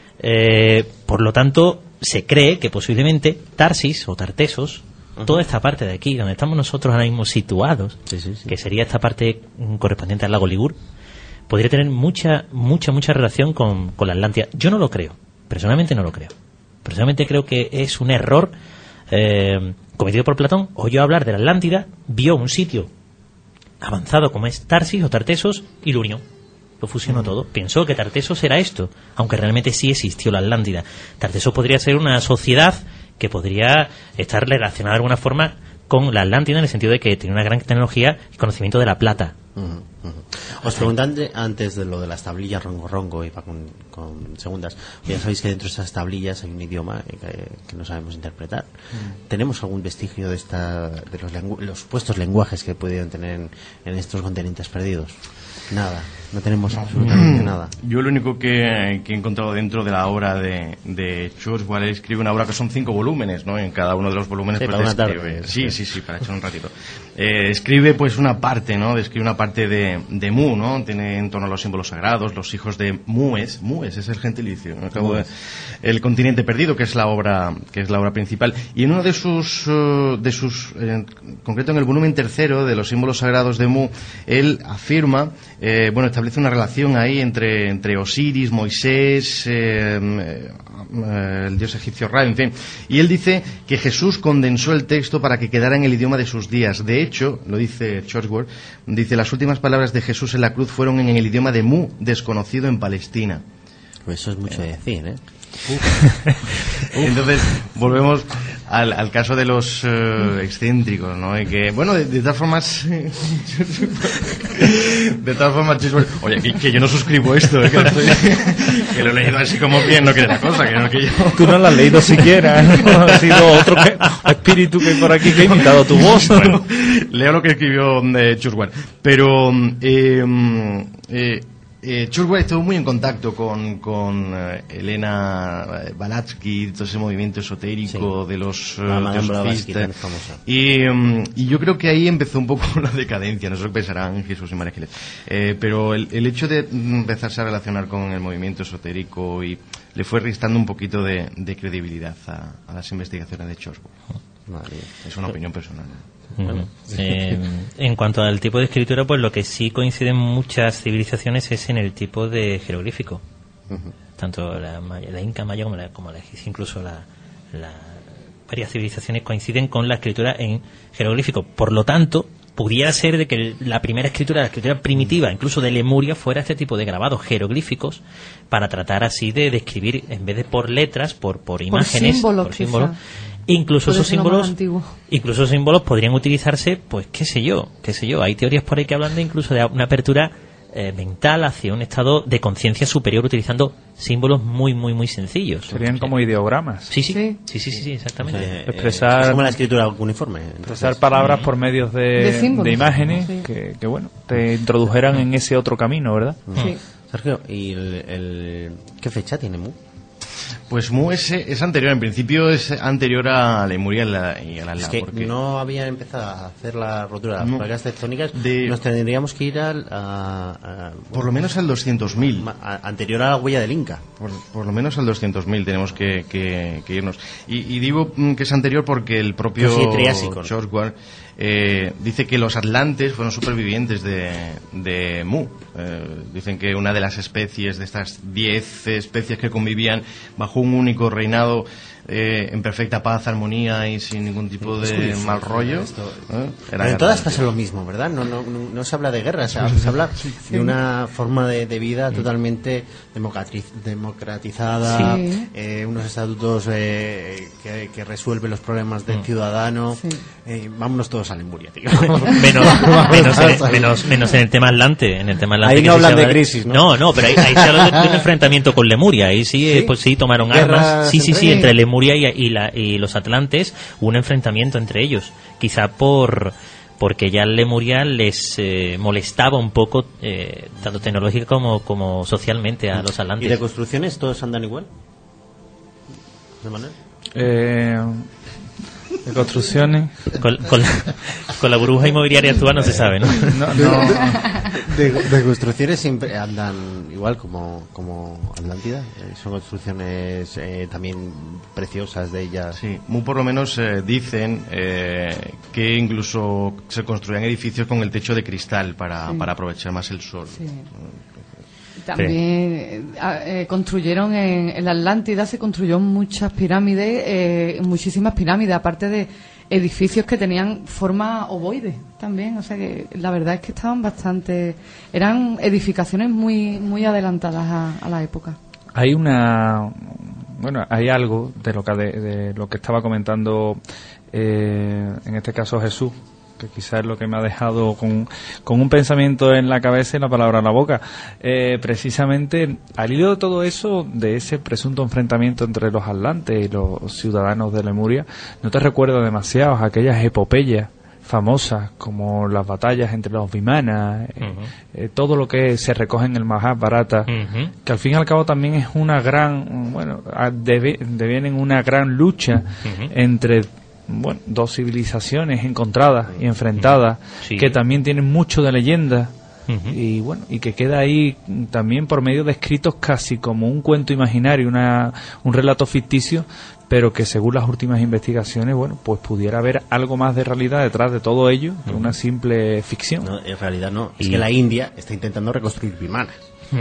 Por lo tanto, se cree que posiblemente Tarsis o Tartesos, toda esta parte de aquí, donde estamos nosotros ahora mismo situados, que sería esta parte correspondiente al lago Ligur, podría tener mucha relación con la Atlántida. Yo no lo creo, personalmente no lo creo. Personalmente creo que es un error cometido por Platón. Oyó hablar de la Atlántida, vio un sitio avanzado como es Tarsis o Tartesos y lo unió, lo fusionó todo. Pensó que Tartesos era esto, aunque realmente sí existió la Atlántida. Tartesos podría ser una sociedad que podría estar relacionada de alguna forma con la Atlántida, en el sentido de que tiene una gran tecnología y conocimiento de la plata. Os preguntan antes de lo de las tablillas rongo y va con segundas. Ya sabéis que dentro de esas tablillas hay un idioma que no sabemos interpretar. ¿Tenemos algún vestigio de los supuestos lenguajes que pudieran tener en estos continentes perdidos? Nada, no tenemos absolutamente nada. Yo lo único que he encontrado dentro de la obra de Churchward, escribe una obra que son 5 volúmenes, ¿no? En cada uno de los volúmenes para una tarde. Sí, para echar un ratito. Escribe pues una parte, ¿no? Describe una parte de Mu, ¿no? Tiene en torno a los símbolos sagrados, los hijos de Mues es el gentilicio, ¿no? El continente perdido, que es la obra principal. Y en uno de sus concreto en el volumen 3 de los símbolos sagrados de Mu, él afirma, establece una relación ahí entre Osiris, Moisés, el dios egipcio Ra, en fin. Y él dice que Jesús condensó el texto para que quedara en el idioma de sus días. De hecho, lo dice Churchward, dice, las últimas palabras de Jesús en la cruz fueron en el idioma de Mu, desconocido en Palestina. Pues eso es mucho decir, ¿eh? Entonces, volvemos al caso de los excéntricos, ¿no? Y que, bueno, de todas formas, oye, que yo no suscribo esto, que lo he leído así como bien, no quiere la cosa, que yo... Tú no lo has leído siquiera, ¿no? Ha sido otro espíritu que por aquí que ha imitado tu voz. Bueno, leo lo que escribió Churchward, pero Churchwell estuvo muy en contacto con Elena Blavatsky, todo ese movimiento esotérico de los teosofistas. Y yo creo que ahí empezó un poco la decadencia, no sé lo que pensarán Jesús y María Ángeles. Pero el hecho de empezarse a relacionar con el movimiento esotérico y le fue restando un poquito de credibilidad a las investigaciones de Churchwell. Vale. Es una opinión personal. Bueno, en cuanto al tipo de escritura, pues lo que sí coinciden muchas civilizaciones es en el tipo de jeroglífico. Tanto la inca maya como la egipcia, incluso varias civilizaciones coinciden con la escritura en jeroglífico. Por lo tanto, pudiera ser de que la primera escritura, la escritura primitiva, incluso de Lemuria, fuera este tipo de grabados jeroglíficos, para tratar así de describir, en vez de por letras, por imágenes, por símbolos. Incluso esos símbolos podrían utilizarse, pues qué sé yo, hay teorías por ahí que hablan de incluso de una apertura mental hacia un estado de conciencia superior utilizando símbolos muy muy muy sencillos. Serían como ideogramas. Sí, exactamente. Expresar como la escritura uniforme. Expresar palabras por medios de imágenes que bueno, te introdujeran en ese otro camino, ¿verdad? Sí. Sergio, ¿y qué fecha tiene Mu? Pues Mu es anterior, en principio es anterior a Lemuria y a la Es que porque no había empezado a hacer la rotura de las placas tectónicas. Nos tendríamos que ir por lo menos al 200.000. Anterior a la huella del Inca. Por lo menos al 200.000 tenemos que irnos. Y digo que es anterior porque el propio Churchwell dice que los atlantes fueron supervivientes de Mu. Dicen que una de las especies, de estas 10 especies que convivían bajo un único reinado, en perfecta paz, armonía y sin ningún tipo de mal rollo. Pero en todas pasa lo mismo, ¿verdad? No se habla de guerra, se habla de una forma de vida totalmente democratizada, unos estatutos que resuelven los problemas del ciudadano. Vámonos todos a Lemuria, tío. menos en el tema Atlante. Ahí no hablan de crisis, ¿no? No, pero ahí se habla de un enfrentamiento con Lemuria. Ahí pues tomaron armas. Sí, entre Lemuria y los atlantes hubo un enfrentamiento entre ellos, quizá porque ya Lemuria les molestaba un poco, tanto tecnológica como socialmente, a los atlantes. ¿Y de construcciones todos andan igual? ¿José Manuel? De construcciones con la burbuja inmobiliaria actual no se sabe, ¿no? De construcciones siempre andan igual como Atlántida. Son construcciones también preciosas de ellas. Sí, muy por lo menos dicen que incluso se construían edificios con el techo de cristal para aprovechar más el sol. Sí. También construyeron en la Atlántida, se construyó muchísimas pirámides, aparte de edificios que tenían forma ovoide también, o sea que la verdad es que eran edificaciones muy adelantadas a la época. Hay hay algo de lo que estaba comentando en este caso Jesús, que quizás es lo que me ha dejado con un pensamiento en la cabeza y la palabra en la boca. Precisamente al hilo de todo eso, de ese presunto enfrentamiento entre los atlantes y los ciudadanos de Lemuria, ¿no te recuerda demasiado aquellas epopeyas famosas como las batallas entre los Vimanas, todo lo que se recoge en el Mahabharata, que al fin y al cabo también es una gran, devienen una gran lucha entre dos civilizaciones encontradas y enfrentadas, que también tienen mucho de leyenda, y que queda ahí también por medio de escritos casi como un cuento imaginario, un relato ficticio, pero que según las últimas investigaciones, pues pudiera haber algo más de realidad detrás de todo ello que una simple ficción. No, en realidad no, es que la India está intentando reconstruir Vimanas.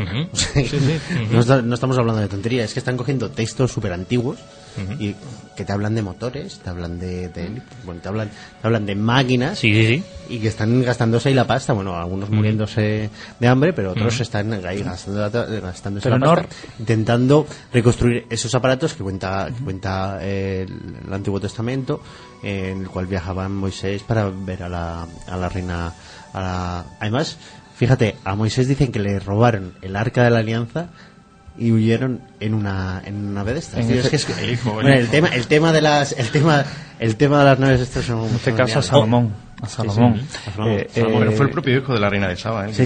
No estamos hablando de tontería, es que están cogiendo textos súper antiguos y que te hablan de motores, te hablan te hablan de máquinas y que están gastándose ahí la pasta, algunos muriéndose de hambre, pero otros están ahí gastándose la pasta, intentando reconstruir esos aparatos que cuenta el Antiguo Testamento, en el cual viajaban Moisés para ver a la reina, además, fíjate, a Moisés dicen que le robaron el Arca de la Alianza y huyeron en una nave de estas. El tema de las naves estas son... En este caso Salomón. A Salomón. Pero fue el propio hijo de la reina de Saba. Sí,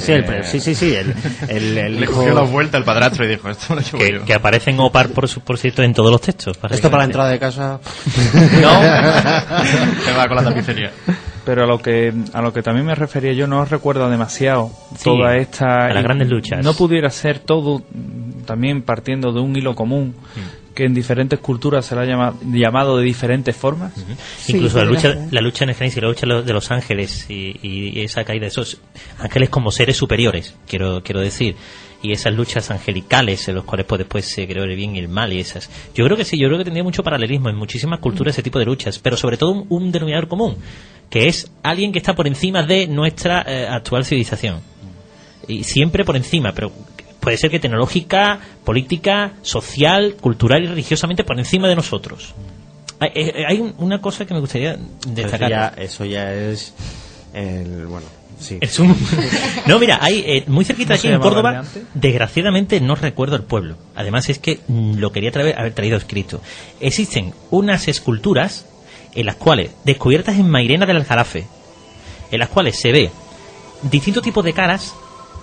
el le cogió la vuelta al padrastro y dijo, esto lo llevo yo. Que aparece en Opar, por cierto, en todos los textos. Esto para la entrada de casa. No. Se va con la tapicería. Pero a lo que también me refería yo, no recuerdo demasiado toda esta... A las grandes luchas. No pudiera ser todo también partiendo de un hilo común, que en diferentes culturas se la ha llamado de diferentes formas. Sí, incluso la lucha en el Génesis, la lucha de los ángeles y esa caída de esos ángeles como seres superiores, quiero decir, y esas luchas angelicales en los cuales pues después se creó el bien y el mal y esas. Yo creo que tendría mucho paralelismo en muchísimas culturas ese tipo de luchas, pero sobre todo un denominador común, que es alguien que está por encima de nuestra actual civilización. Y siempre por encima, pero puede ser que tecnológica, política, social, cultural y religiosamente por encima de nosotros. Hay una cosa que me gustaría destacar. Eso ya es bueno, sí. No, mira, hay muy cerquita aquí en Córdoba, desgraciadamente no recuerdo el pueblo. Además es que lo quería haber traído escrito. Existen unas esculturas en las cuales, descubiertas en Mairena del Aljarafe, en las cuales se ve distintos tipos de caras,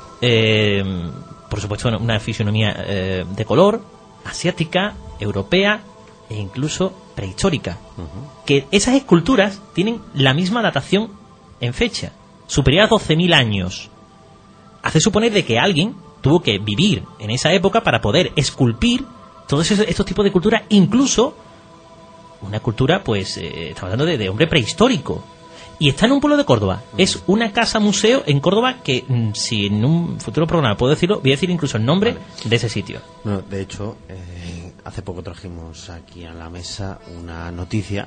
por supuesto una fisionomía de color, asiática, europea e incluso prehistórica. Que esas esculturas tienen la misma datación en fecha, superior a 12.000 años. Hace suponer de que alguien tuvo que vivir en esa época para poder esculpir todos estos tipos de culturas, incluso una cultura, pues, estamos hablando de hombre prehistórico. Y está en un pueblo de Córdoba. Es una casa-museo en Córdoba que, si en un futuro programa puedo decirlo, voy a decir incluso el nombre de ese sitio. No, de hecho, hace poco trajimos aquí a la mesa una noticia,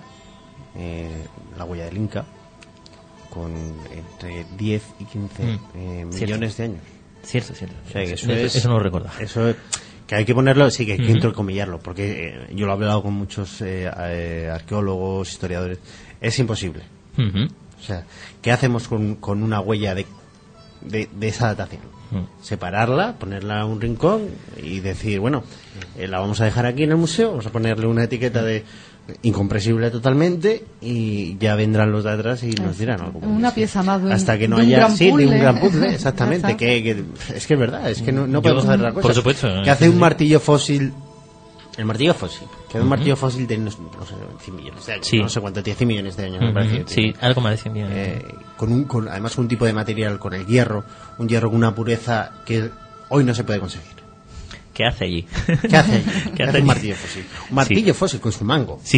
la huella del Inca, con entre 10 y 15 millones de años. Cierto. O sea, que eso no lo recuerdo. Eso que hay que ponerlo, sí, que hay que entrecomillarlo, porque yo lo he hablado con muchos arqueólogos, historiadores. Es imposible. O sea, ¿qué hacemos con una huella de esa datación? Separarla, ponerla a un rincón y decir, bueno, la vamos a dejar aquí en el museo, vamos a ponerle una etiqueta de incomprensible totalmente y ya vendrán los de atrás y nos dirán algo. Una pieza más hasta que no haya de un gran puzzle, exactamente, que es que es verdad, es que no podemos hacer otra cosa. Por supuesto. Que hace un martillo fósil. El martillo fósil. Que un martillo fósil de no sé, 100 millones de años. No sé cuánto, 10 millones de años, me parece. Sí, algo más de 100 millones. Además, con un tipo de material, con el hierro, un hierro con una pureza que hoy no se puede conseguir. ¿Qué hace allí? ¿Qué hace un martillo fósil? Un martillo fósil con su mango. Sí.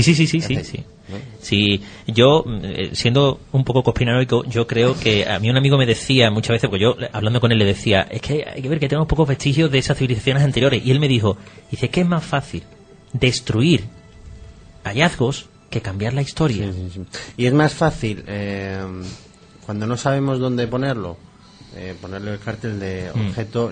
Sí, yo, siendo un poco conspiranoico, yo creo que a mí un amigo me decía muchas veces, porque yo hablando con él le decía, es que hay que ver que tenemos pocos vestigios de esas civilizaciones anteriores. Y él me dice que es más fácil destruir hallazgos que cambiar la historia. Sí. Y es más fácil, cuando no sabemos dónde ponerle el cartel de objeto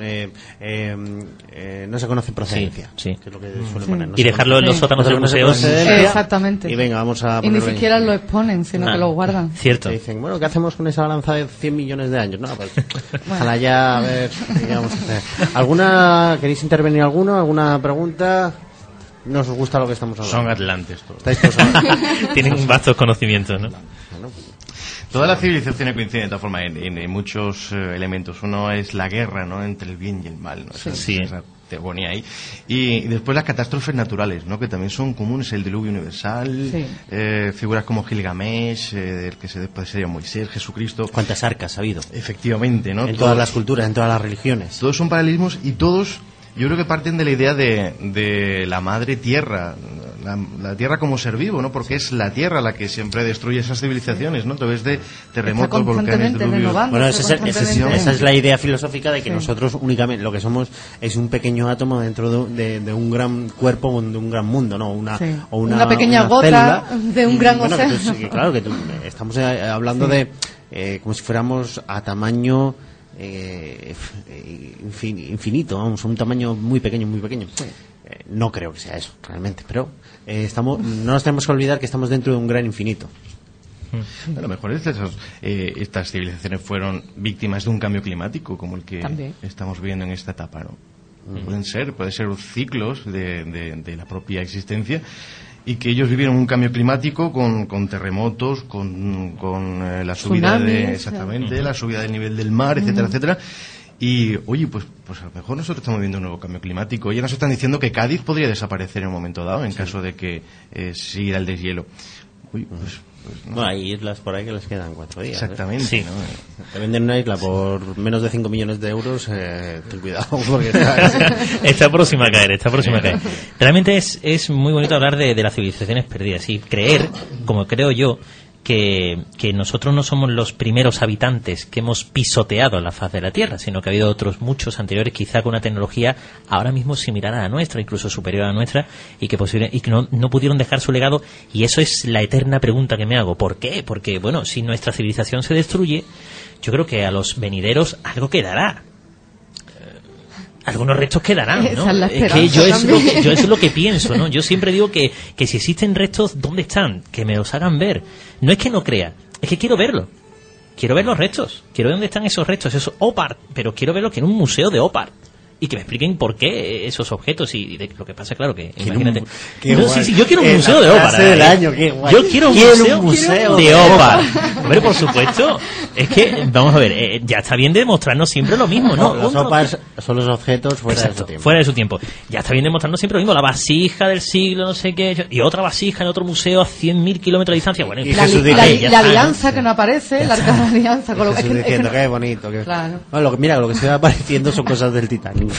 no se conoce procedencia, que es lo que suele poner. Y dejarlo en los sótanos de los museos. Exactamente. Y venga, vamos a y ni siquiera lo exponen, sino que lo guardan. Cierto. Y dicen, bueno, ¿qué hacemos con esa balanza de 100 millones de años? No, pues ojalá ya, a ver, ¿qué vamos a hacer? ¿Queréis intervenir alguna pregunta? ¿No os gusta lo que estamos hablando? Son atlantes todos. Tienen vastos conocimientos, ¿no? Todas las civilizaciones coinciden de todas formas en muchos elementos. Uno es la guerra, ¿no?, entre el bien y el mal, ¿no? Esa teogonía ahí. Y después las catástrofes naturales, ¿no?, que también son comunes, el diluvio universal, figuras como Gilgamesh, el que después sería Moisés, Jesucristo. ¿Cuántas arcas ha habido? Efectivamente, ¿no? En todas las culturas, en todas las religiones. Todos son paralelismos y todos, yo creo que parten de la idea de la madre tierra, la tierra como ser vivo, ¿no? Porque es la tierra la que siempre destruye esas civilizaciones, ¿no? A través de terremotos, volcanes, diluvios. Bueno, esa es la idea filosófica de que nosotros únicamente lo que somos es un pequeño átomo dentro de un gran cuerpo, de un gran mundo, ¿no? Una pequeña gota de un gran océano. Claro que estamos hablando de como si fuéramos a tamaño infinito, vamos, un tamaño muy pequeño. No creo que sea eso realmente, pero no nos tenemos que olvidar que estamos dentro de un gran infinito. A lo mejor estas civilizaciones fueron víctimas de un cambio climático como el que estamos viviendo en esta etapa, ¿no? Puede ser ciclos de la propia existencia y que ellos vivieron un cambio climático con terremotos, con la subida la subida del nivel del mar, etcétera, etcétera. Y, oye, pues a lo mejor nosotros estamos viviendo un nuevo cambio climático. Ellos nos están diciendo que Cádiz podría desaparecer en un momento dado, en caso de que siga el deshielo. Uy, pues no. Bueno, hay islas por ahí que les quedan 4 días. Exactamente. Sí. ¿No? Te venden una isla por menos de 5 millones de euros, ten cuidado, porque está próxima a caer. Realmente es muy bonito hablar de las civilizaciones perdidas y creer, como creo yo, que nosotros no somos los primeros habitantes que hemos pisoteado la faz de la Tierra, sino que ha habido otros muchos anteriores, quizá con una tecnología ahora mismo similar a la nuestra, incluso superior a la nuestra, y que no pudieron dejar su legado. Y eso es la eterna pregunta que me hago. ¿Por qué? Porque, bueno, si nuestra civilización se destruye, yo creo que a los venideros algo quedará. Algunos restos quedarán, ¿no? Es que yo eso es lo que pienso, ¿no? Yo siempre digo que si existen restos, ¿dónde están? Que me los hagan ver. No es que no crea, es que quiero verlo. Quiero ver los restos. Quiero ver dónde están esos restos, esos OPAR. Pero quiero verlo que en un museo de OPAR. Y que me expliquen por qué esos objetos y lo que pasa, claro, que imagínate. Yo quiero un museo de OPAR. Yo quiero un museo de OPAR. Hombre, por supuesto. Es que, vamos a ver, ya está bien demostrarnos siempre lo mismo, ¿no? Los OPAR son los objetos fuera de su tiempo. Ya está bien demostrarnos siempre lo mismo. La vasija del siglo, no sé qué, y otra vasija en otro museo a 100.000 kilómetros de distancia. Bueno, la alianza que no aparece, la arca de la alianza. Con lo diciendo, qué bonito. Claro. Bueno, mira, lo que se va apareciendo son cosas del Titanic.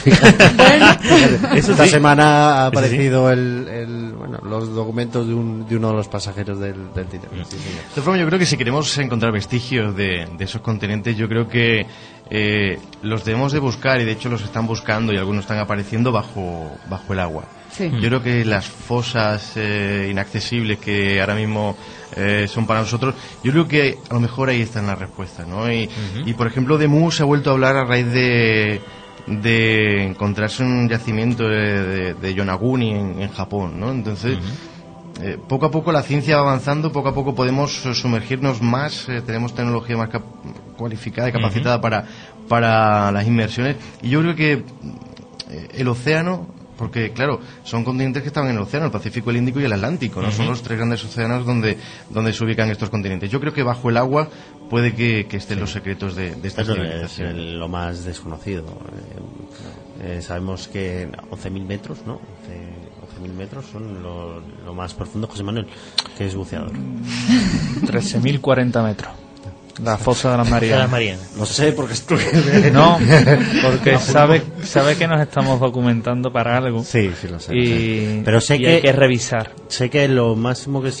Esta semana ha aparecido los documentos de uno de los pasajeros del Titanic. De todas formas, yo creo que si queremos encontrar vestigios de esos continentes, yo creo que los debemos de buscar, y de hecho los están buscando, y algunos están apareciendo bajo el agua. Sí. Yo creo que las fosas inaccesibles que ahora mismo son para nosotros, yo creo que a lo mejor ahí están las respuestas, ¿no? Y por ejemplo, de Mu se ha vuelto a hablar a raíz de encontrarse un yacimiento de Yonaguni en Japón, ¿no? Entonces, poco a poco la ciencia va avanzando, poco a poco podemos sumergirnos más, tenemos tecnología más cualificada y capacitada para las inmersiones, y yo creo que el océano, porque claro, son continentes que estaban en el océano, el Pacífico, el Índico y el Atlántico, ¿no? Son los 3 grandes océanos donde se ubican estos continentes. Yo creo que bajo el agua puede que estén los secretos de estas civilizaciones. Es lo más desconocido. Sabemos que 11.000 metros, ¿no? 11.000 metros son lo más profundo. José Manuel, que es buceador. 13.040 metros. La fosa de las Marianas. No sé, porque no, porque sabe que nos estamos documentando para algo. Sí, lo sé. Pero sé que hay que revisar. Sé que lo máximo que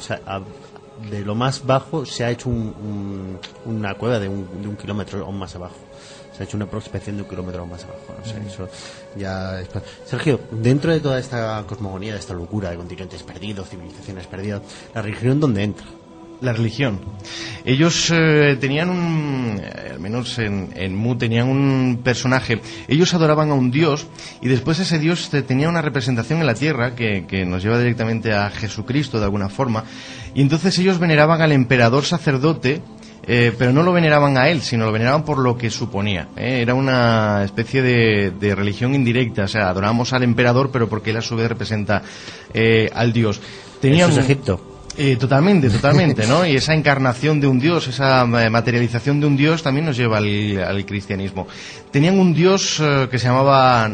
de lo más bajo se ha hecho una cueva de un kilómetro aún más abajo. Se ha hecho una prospección de 1 kilómetro aún más abajo. No sé, eso ya es... Sergio, dentro de toda esta cosmogonía, de esta locura de continentes perdidos, civilizaciones perdidas, ¿la religión dónde entra? La religión. Ellos tenían al menos en Mu tenían un personaje. Ellos adoraban a un dios, y después ese dios tenía una representación en la tierra que nos lleva directamente a Jesucristo de alguna forma. Y entonces ellos veneraban al emperador sacerdote, pero no lo veneraban a él, sino lo veneraban por lo que suponía. Era una especie de religión indirecta. O sea, adoramos al emperador, pero porque él a su vez representa al dios. Eso es Egipto. Totalmente, ¿no? Y esa encarnación de un dios, esa materialización de un dios también nos lleva al cristianismo. Tenían un dios que se llamaba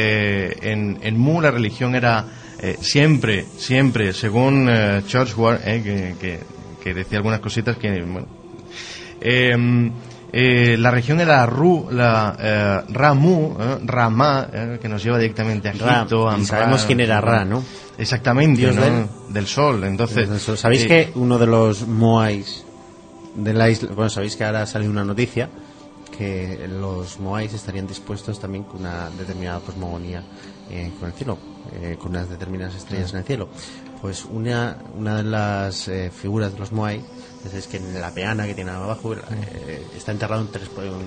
en Mu, la religión era siempre, según Churchward, que decía algunas cositas que, bueno, la región era Ramu, Ramá, que nos lleva directamente a Egipto. Y sabemos quién era Ra, ¿no? Exactamente, Dios del sol. Entonces, ¿sabéis que uno de los Moais de la isla, bueno, sabéis que ahora ha salido una noticia que los Moais estarían dispuestos también con una determinada cosmogonía con el cielo, con unas determinadas estrellas en el cielo? Pues una de las figuras de los Moai es que en la peana que tiene abajo está enterrado un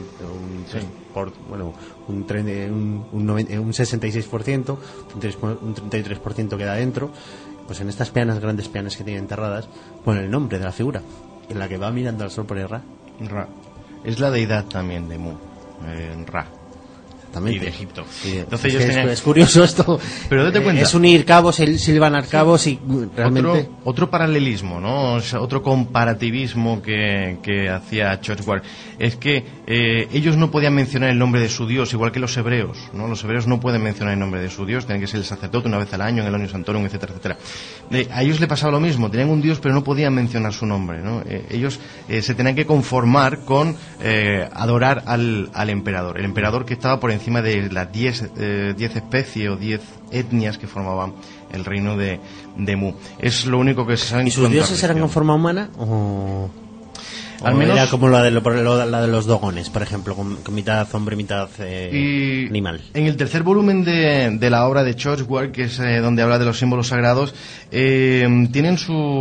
66%, un 33% queda dentro. Pues en estas peanas, grandes peanas que tienen enterradas, pone el nombre de la figura, en la que va mirando al sol por el Ra. Es la deidad también de Mu, Ra. exactamente. Y de Egipto. Sí, entonces ellos tenían... es curioso esto. Pero date cuenta. Es unir cabos, silvanar cabos y realmente... Otro paralelismo, ¿no? O sea, otro comparativismo que hacía Churchward es que ellos no podían mencionar el nombre de su Dios, igual que los hebreos, ¿no? Los hebreos no pueden mencionar el nombre de su Dios, tienen que ser el sacerdote una vez al año, en el año santorum, etcétera, etcétera. A ellos le pasaba lo mismo, tenían un Dios pero no podían mencionar su nombre, ¿no? Ellos se tenían que conformar con adorar al emperador, el emperador que estaba por encima de las 10 especies o 10 etnias que formaban el reino de Mu. Es lo único que se sabe. ¿Y sus dioses eran con forma humana o al menos era como la de los dogones, por ejemplo, con mitad hombre, mitad animal? En el tercer volumen de la obra de Churchward, que es donde habla de los símbolos sagrados, tienen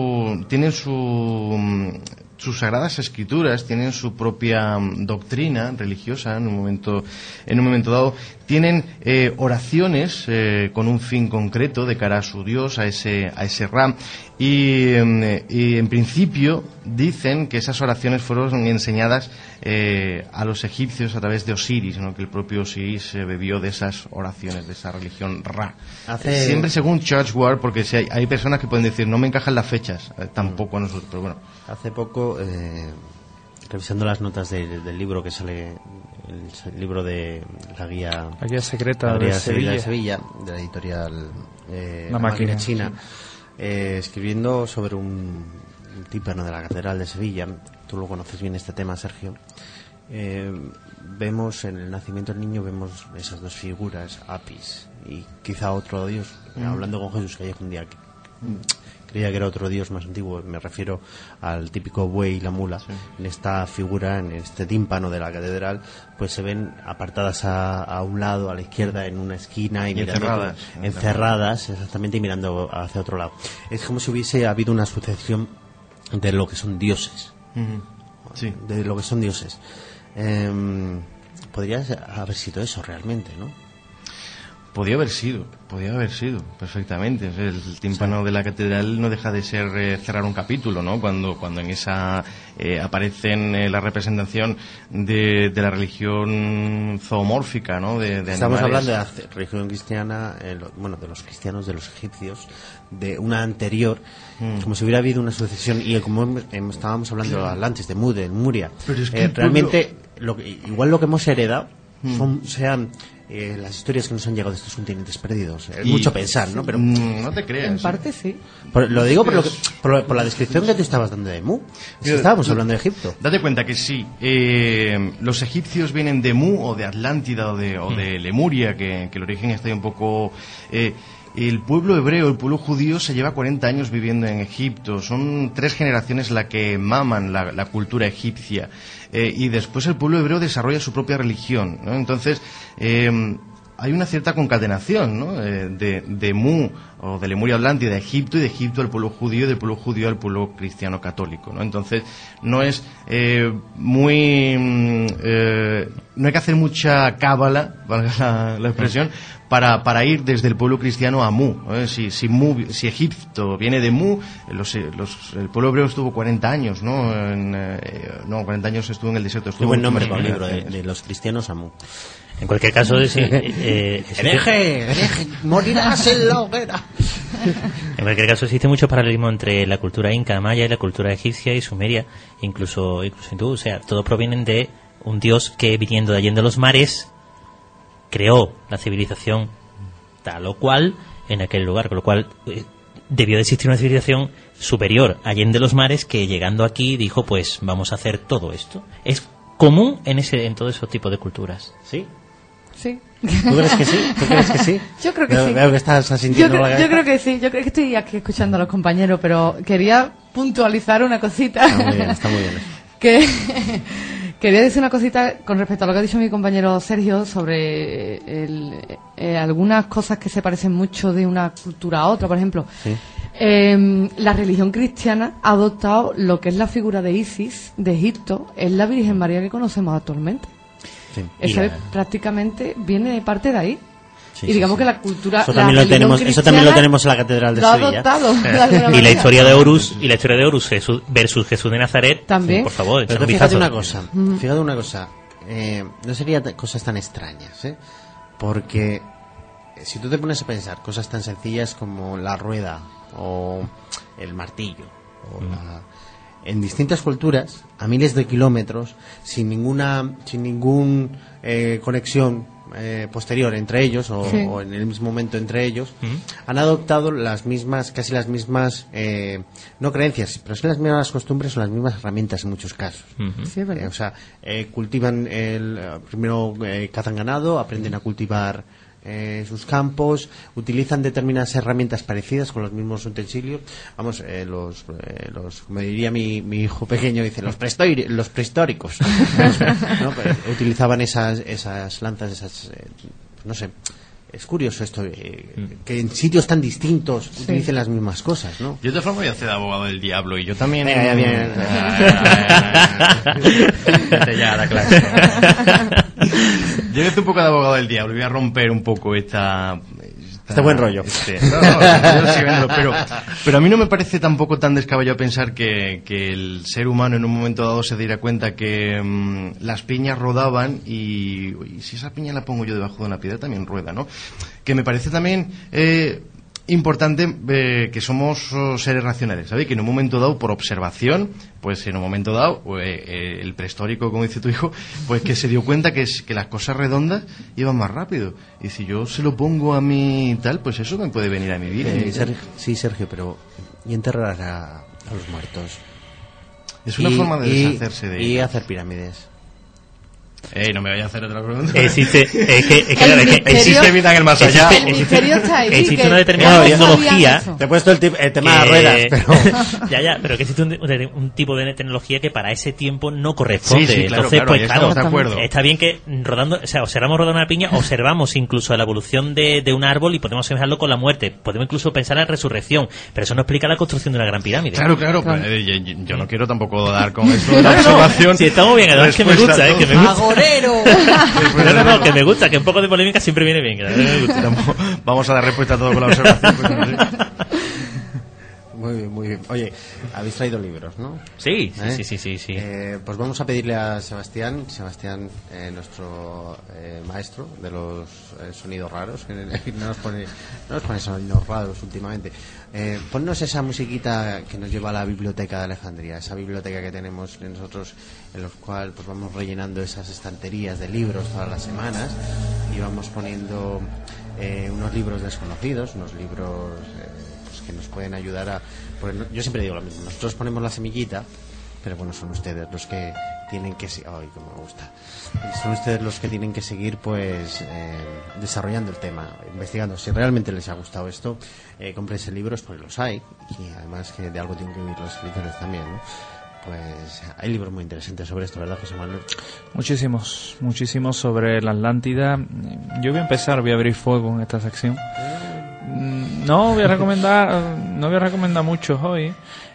sus sagradas escrituras, tienen su propia doctrina religiosa en un momento dado, tienen oraciones con un fin concreto de cara a su dios, a ese Ra, y en principio dicen que esas oraciones fueron enseñadas a los egipcios a través de Osiris, ¿no? Que el propio Osiris bebió de esas oraciones, de esa religión Ra. Siempre según Churchward, porque si hay personas que pueden decir no me encajan las fechas, tampoco a nosotros, pero bueno. Hace poco, revisando las notas del libro que sale, el libro de la guía secreta de Sevilla, de la editorial La Máquina China, escribiendo sobre un tímpano de la Catedral de Sevilla. Tú lo conoces bien este tema, Sergio. Vemos en el nacimiento del niño, vemos esas dos figuras, Apis y quizá otro dios. Hablando con Jesús, que ayer un día creía que era otro dios más antiguo, me refiero al típico buey y la mula. Sí. En esta figura, en este tímpano de la catedral, pues se ven apartadas a un lado, a la izquierda, en una esquina y mirando encerradas, exactamente, y mirando hacia otro lado. Es como si hubiese habido una sucesión de lo que son dioses. Sí. De lo que son dioses. Podría haber sido eso realmente, ¿no? Podía haber sido perfectamente. El tímpano de la catedral no deja de ser cerrar un capítulo, ¿no? Cuando en esa aparecen la representación de la religión zoomórfica, ¿no? De Estamos animales. hablando de la religión cristiana, de los cristianos, de los egipcios, de una anterior, como si hubiera habido una sucesión, y como estábamos hablando antes de Muria. Pero es que realmente igual lo que hemos heredado sean las historias que nos han llegado de estos continentes perdidos. Es mucho pensar, ¿no? Pero no te creas. En parte sí. Lo digo por la descripción que te estabas dando de Mu. Estábamos hablando de Egipto. Date cuenta que sí. Los egipcios vienen de Mu o de Atlántida o de Lemuria, que el origen está ahí un poco... el pueblo hebreo, el pueblo judío, se lleva 40 años viviendo en Egipto. Son 3 generaciones la que maman la cultura egipcia. Y después el pueblo hebreo desarrolla su propia religión, ¿no? Entonces, hay una cierta concatenación, ¿no? De Mu o de Lemuria Atlántida de Egipto, y de Egipto al pueblo judío, y del pueblo judío al pueblo cristiano católico, ¿no? Entonces no es no hay que hacer mucha cábala, valga la expresión, para ir desde el pueblo cristiano a Mu. Si Egipto viene de Mu, el pueblo hebreo estuvo 40 años, ¿no? 40 años estuvo en el desierto. Qué buen nombre para un libro, de los cristianos a Mu. En cualquier caso, hereje, morirás en la hoguera. En cualquier caso, existe mucho paralelismo entre la cultura inca, maya, y la cultura egipcia y sumeria, incluso hindú. O sea, todos provienen de un dios que, viniendo de allende los mares, creó la civilización tal o cual en aquel lugar, con lo cual debió de existir una civilización superior allende los mares que, llegando aquí, dijo, pues vamos a hacer todo esto. Es común en todos esos tipos de culturas. ¿Sí? Sí. ¿Tú crees que sí? Yo creo que sí. Veo que estás asintiendo yo creo que sí. Yo creo que estoy aquí escuchando a los compañeros, pero quería puntualizar una cosita. Está muy bien. Que quería decir una cosita con respecto a lo que ha dicho mi compañero Sergio sobre algunas cosas que se parecen mucho de una cultura a otra. Por ejemplo, sí. La religión cristiana ha adoptado lo que es la figura de Isis de Egipto, es la Virgen María que conocemos actualmente. Sí. Eso prácticamente viene de parte de ahí. Sí, y digamos que la cultura... Eso también lo tenemos en la Catedral de Sevilla. Adoptado, y la historia de Horus versus Jesús de Nazaret. También. Por favor, pero fíjate una cosa. no serían cosas tan extrañas, porque si tú te pones a pensar cosas tan sencillas como la rueda o el martillo o en distintas culturas a miles de kilómetros sin ningún conexión posterior entre ellos o en el mismo momento entre ellos, han adoptado casi las mismas no creencias, pero sí las mismas costumbres o las mismas herramientas en muchos casos. Cultivan primero cazan ganado, aprenden a cultivar sus campos, utilizan determinadas herramientas parecidas con los mismos utensilios. Vamos, como diría mi hijo pequeño, dice los prehistóricos. ¿No? Utilizaban esas lanzas, no sé. Es curioso esto, que en sitios tan distintos utilicen las mismas cosas, ¿no? Yo de forma voy a hacer de abogado del diablo y yo también... ya la clase. Yo voy a hacer un poco de abogado del diablo y voy a romper un poco este buen rollo. Pero a mí no me parece tampoco tan descabellado pensar que el ser humano en un momento dado se diera cuenta que las piñas rodaban y si esa piña la pongo yo debajo de una piedra también rueda, ¿no? Que me parece también importante que somos seres racionales, ¿sabes? Que en un momento dado, por observación, pues en un momento dado, el prehistórico, como dice tu hijo, pues que se dio cuenta que las cosas redondas iban más rápido. Y si yo se lo pongo a mí tal, pues eso me puede venir a mi vida. Sergio, pero ¿y enterrar a los muertos? Es una forma de deshacerse de ellos. Y hacer pirámides. No me vaya a hacer otra pregunta. Existe vida en el más allá. El misterio está ahí. Existe una determinada tecnología. Te he puesto el tema de ruedas, pero... pero que existe un tipo de tecnología que para ese tiempo no corresponde. Sí, claro, entonces, pues estamos de acuerdo. Está bien que observamos rodar una piña, observamos incluso la evolución de un árbol y podemos asemejarlo con la muerte. Podemos incluso pensar en la resurrección, pero eso no explica la construcción de una gran pirámide. Claro. Pues, yo no quiero tampoco dar con eso de la observación. Si estamos bien, además que me gusta, que me gusta. ¡Agorero! No, que me gusta, que un poco de polémica siempre viene bien. Me gusta. Vamos a dar respuesta a todo con la observación. Pues, no sé. Muy bien. Oye, habéis traído libros, ¿no? Sí. Pues vamos a pedirle a Sebastián, nuestro maestro de los sonidos raros, que no nos pone sonidos raros últimamente. Ponnos esa musiquita que nos lleva a la biblioteca de Alejandría, esa biblioteca que tenemos nosotros, en los cuales pues vamos rellenando esas estanterías de libros todas las semanas y vamos poniendo unos libros desconocidos, unos libros que nos pueden ayudar a... yo siempre digo lo mismo, nosotros ponemos la semillita, pero bueno, son ustedes los que tienen que... ¡Ay, cómo me gusta! Son ustedes los que tienen que seguir, pues, desarrollando el tema, investigando. Si realmente les ha gustado esto, cómprense libros, porque los hay, y además que de algo tienen que vivir los escritores también, ¿no? Pues hay libros muy interesantes sobre esto, ¿verdad, José Manuel? Muchísimos sobre la Atlántida. Yo voy a abrir fuego en esta sección. No voy a recomendar muchos hoy.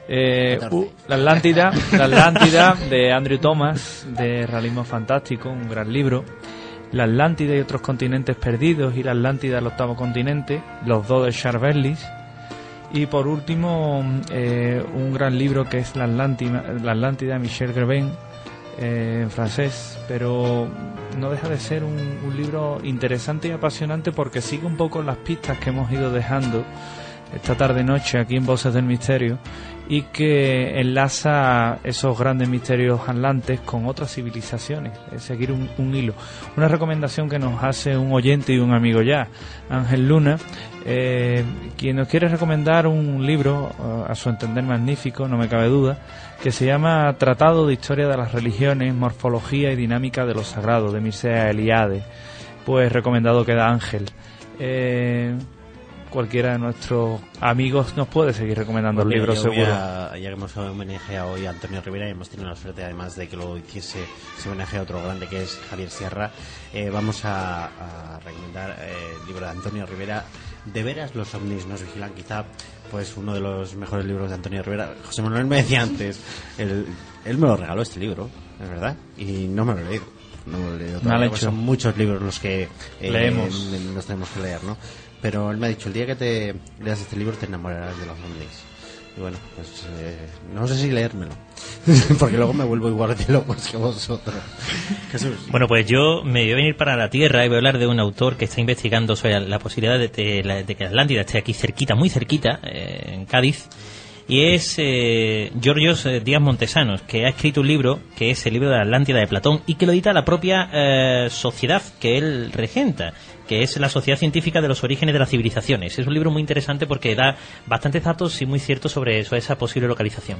La Atlántida de Andrew Thomas, de Realismo Fantástico, un gran libro. La Atlántida y otros continentes perdidos y la Atlántida del octavo continente, los dos de Charles Berlis. Y por último, un gran libro que es La Atlántida de Michel Greven, en francés, pero no deja de ser un libro interesante y apasionante porque sigue un poco las pistas que hemos ido dejando esta tarde-noche aquí en Voces del Misterio y que enlaza esos grandes misterios atlantes con otras civilizaciones, es seguir un hilo. Una recomendación que nos hace un oyente y un amigo ya, Ángel Luna, quien nos quiere recomendar un libro, a su entender magnífico, no me cabe duda, que se llama Tratado de Historia de las Religiones, Morfología y Dinámica de lo Sagrado, de Mircea Eliade. Pues recomendado queda Ángel. Cualquiera de nuestros amigos nos puede seguir recomendando el libro, seguro. Ya que hemos homenajeado hoy a Antonio Rivera y hemos tenido la suerte además de que lo hiciese ese homenaje a otro grande que es Javier Sierra, vamos a recomendar el libro de Antonio Rivera, De veras los ovnis nos vigilan, quizá pues uno de los mejores libros de Antonio Rivera. José Manuel me decía antes, él me lo regaló este libro, es verdad, y no me lo he leído. No me lo he leído todavía, son muchos libros los que nos tenemos que leer, ¿no? Pero él me ha dicho, el día que te leas este libro te enamorarás de los ovnis. Y bueno, pues no sé si leérmelo. Porque luego me vuelvo igual de locos que vosotros. Jesús. Bueno, pues yo me voy a venir para la Tierra y voy a hablar de un autor que está investigando sobre la posibilidad de que Atlántida esté aquí cerquita, muy cerquita, en Cádiz. Y es Georgios Díaz Montesanos, que ha escrito un libro que es el libro de la Atlántida de Platón y que lo edita la propia sociedad que él regenta, que es la Sociedad Científica de los Orígenes de las Civilizaciones. Es un libro muy interesante porque da bastantes datos y muy ciertos sobre esa posible localización.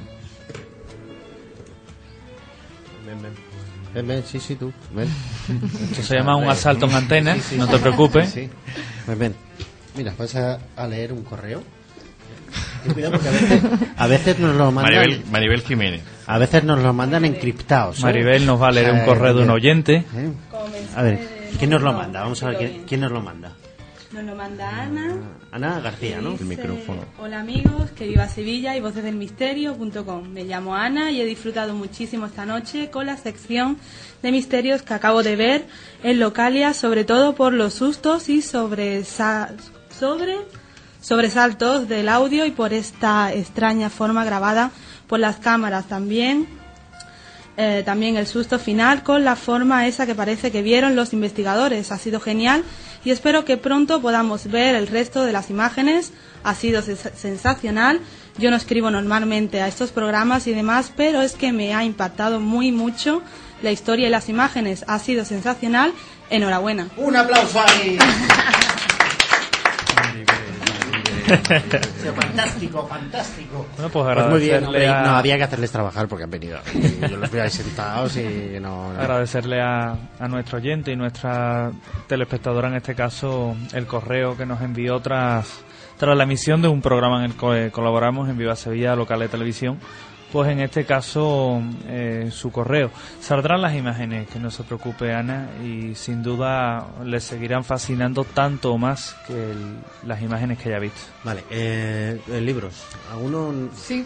Ven, sí, tú. Ven. Esto se llama un asalto en antena, sí, no te preocupes. Sí. Ven. Mira, vas a leer un correo. Cuidado porque a veces nos lo mandan... Maribel Jiménez. A veces nos lo mandan encriptados. Maribel nos va a leer un correo de un oyente. A ver, ¿quién nos lo manda? Vamos a ver quién nos lo manda. Nos lo manda Ana. Ana García, ¿no? El micrófono. Hola amigos, que viva Sevilla y vocesdelmisterio.com. Me llamo Ana y he disfrutado muchísimo esta noche con la sección de misterios que acabo de ver en Localia, sobre todo por los sustos y sobresaltos del audio y por esta extraña forma grabada por las cámaras. También el susto final con la forma esa que parece que vieron los investigadores. Ha sido genial y espero que pronto podamos ver el resto de las imágenes. Ha sido sensacional. Yo no escribo normalmente a estos programas y demás, pero es que me ha impactado mucho la historia y las imágenes. Ha sido sensacional. Enhorabuena. ¡Un aplauso ahí! Fantástico. Bueno, pues muy bien, hombre, no había que hacerles trabajar porque han venido. Yo los veo ahí sentados y no. Agradecerle a nuestro oyente y nuestra telespectadora, en este caso, el correo que nos envió tras la emisión de un programa en el que colaboramos en Viva Sevilla, local de televisión. Pues en este caso su correo. Saldrán las imágenes, que no se preocupe Ana, y sin duda les seguirán fascinando tanto o más que las imágenes que haya visto. Vale, libros. ¿Alguno? Sí,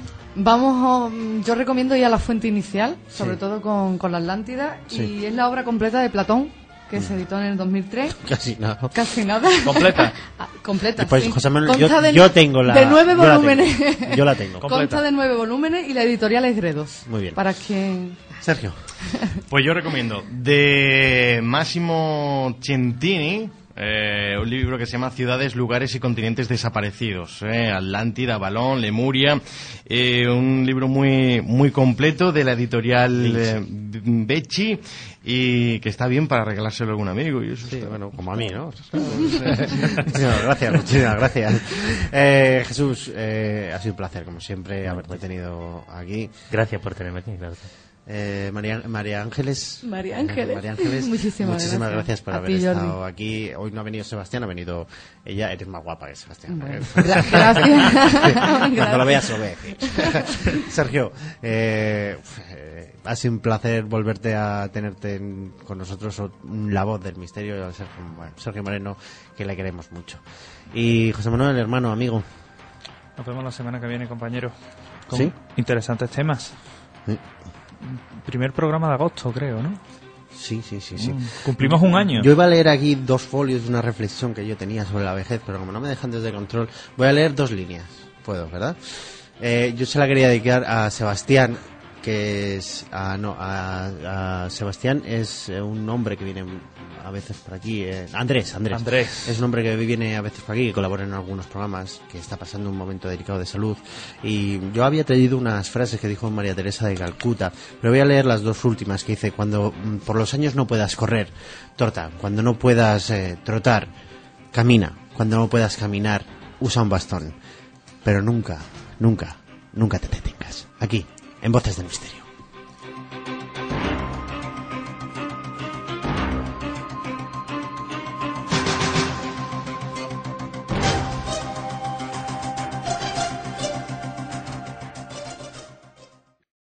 yo recomiendo ir a la fuente inicial, sobre todo con la Atlántida, y es la obra completa de Platón, que se editó en el 2003. Casi nada. ¿Completa? Completa, pues, sí. José Manuel, yo tengo la... De 9 volúmenes. Yo la tengo. Consta de 9 volúmenes y la editorial es Gredos. Muy bien. Para quien... Sergio. Pues yo recomiendo de Massimo Centini, un libro que se llama Ciudades, Lugares y Continentes Desaparecidos. Atlántida, Balón, Lemuria. Un libro muy completo de la editorial Becci. Y que está bien para regalárselo a algún amigo. Y eso bueno, como a mí, ¿no? Muchísimas gracias. Jesús, ha sido un placer, como siempre, haberte tenido aquí. Gracias por tenerme aquí, claro. María Ángeles, muchísimas gracias por haber estado aquí. Hoy no ha venido Sebastián, ha venido ella. Eres más guapa que Sebastián. Gracias. Cuando lo veas lo ve. Sergio, ha sido un placer volverte a tenerte con nosotros, la voz del misterio, Sergio Moreno, que le queremos mucho. Y José Manuel, hermano, amigo. Nos vemos la semana que viene, compañero, con interesantes temas. Sí. Primer programa de agosto, creo, ¿no? Sí. Cumplimos un año. Yo iba a leer aquí 2 folios de una reflexión que yo tenía sobre la vejez, pero como no me dejan desde control, voy a leer 2 líneas. Puedo, ¿verdad? Yo se la quería dedicar a Sebastián, que es... Sebastián es un hombre que viene a veces por aquí. Andrés. Es un hombre que viene a veces por aquí, que colabora en algunos programas, que está pasando un momento delicado de salud. Y yo había traído unas frases que dijo María Teresa de Calcuta, pero voy a leer las 2 últimas, que dice: cuando por los años no puedas correr, trota. Cuando no puedas trotar, camina. Cuando no puedas caminar, usa un bastón. Pero nunca te detengas. Aquí, en Voces del Misterio.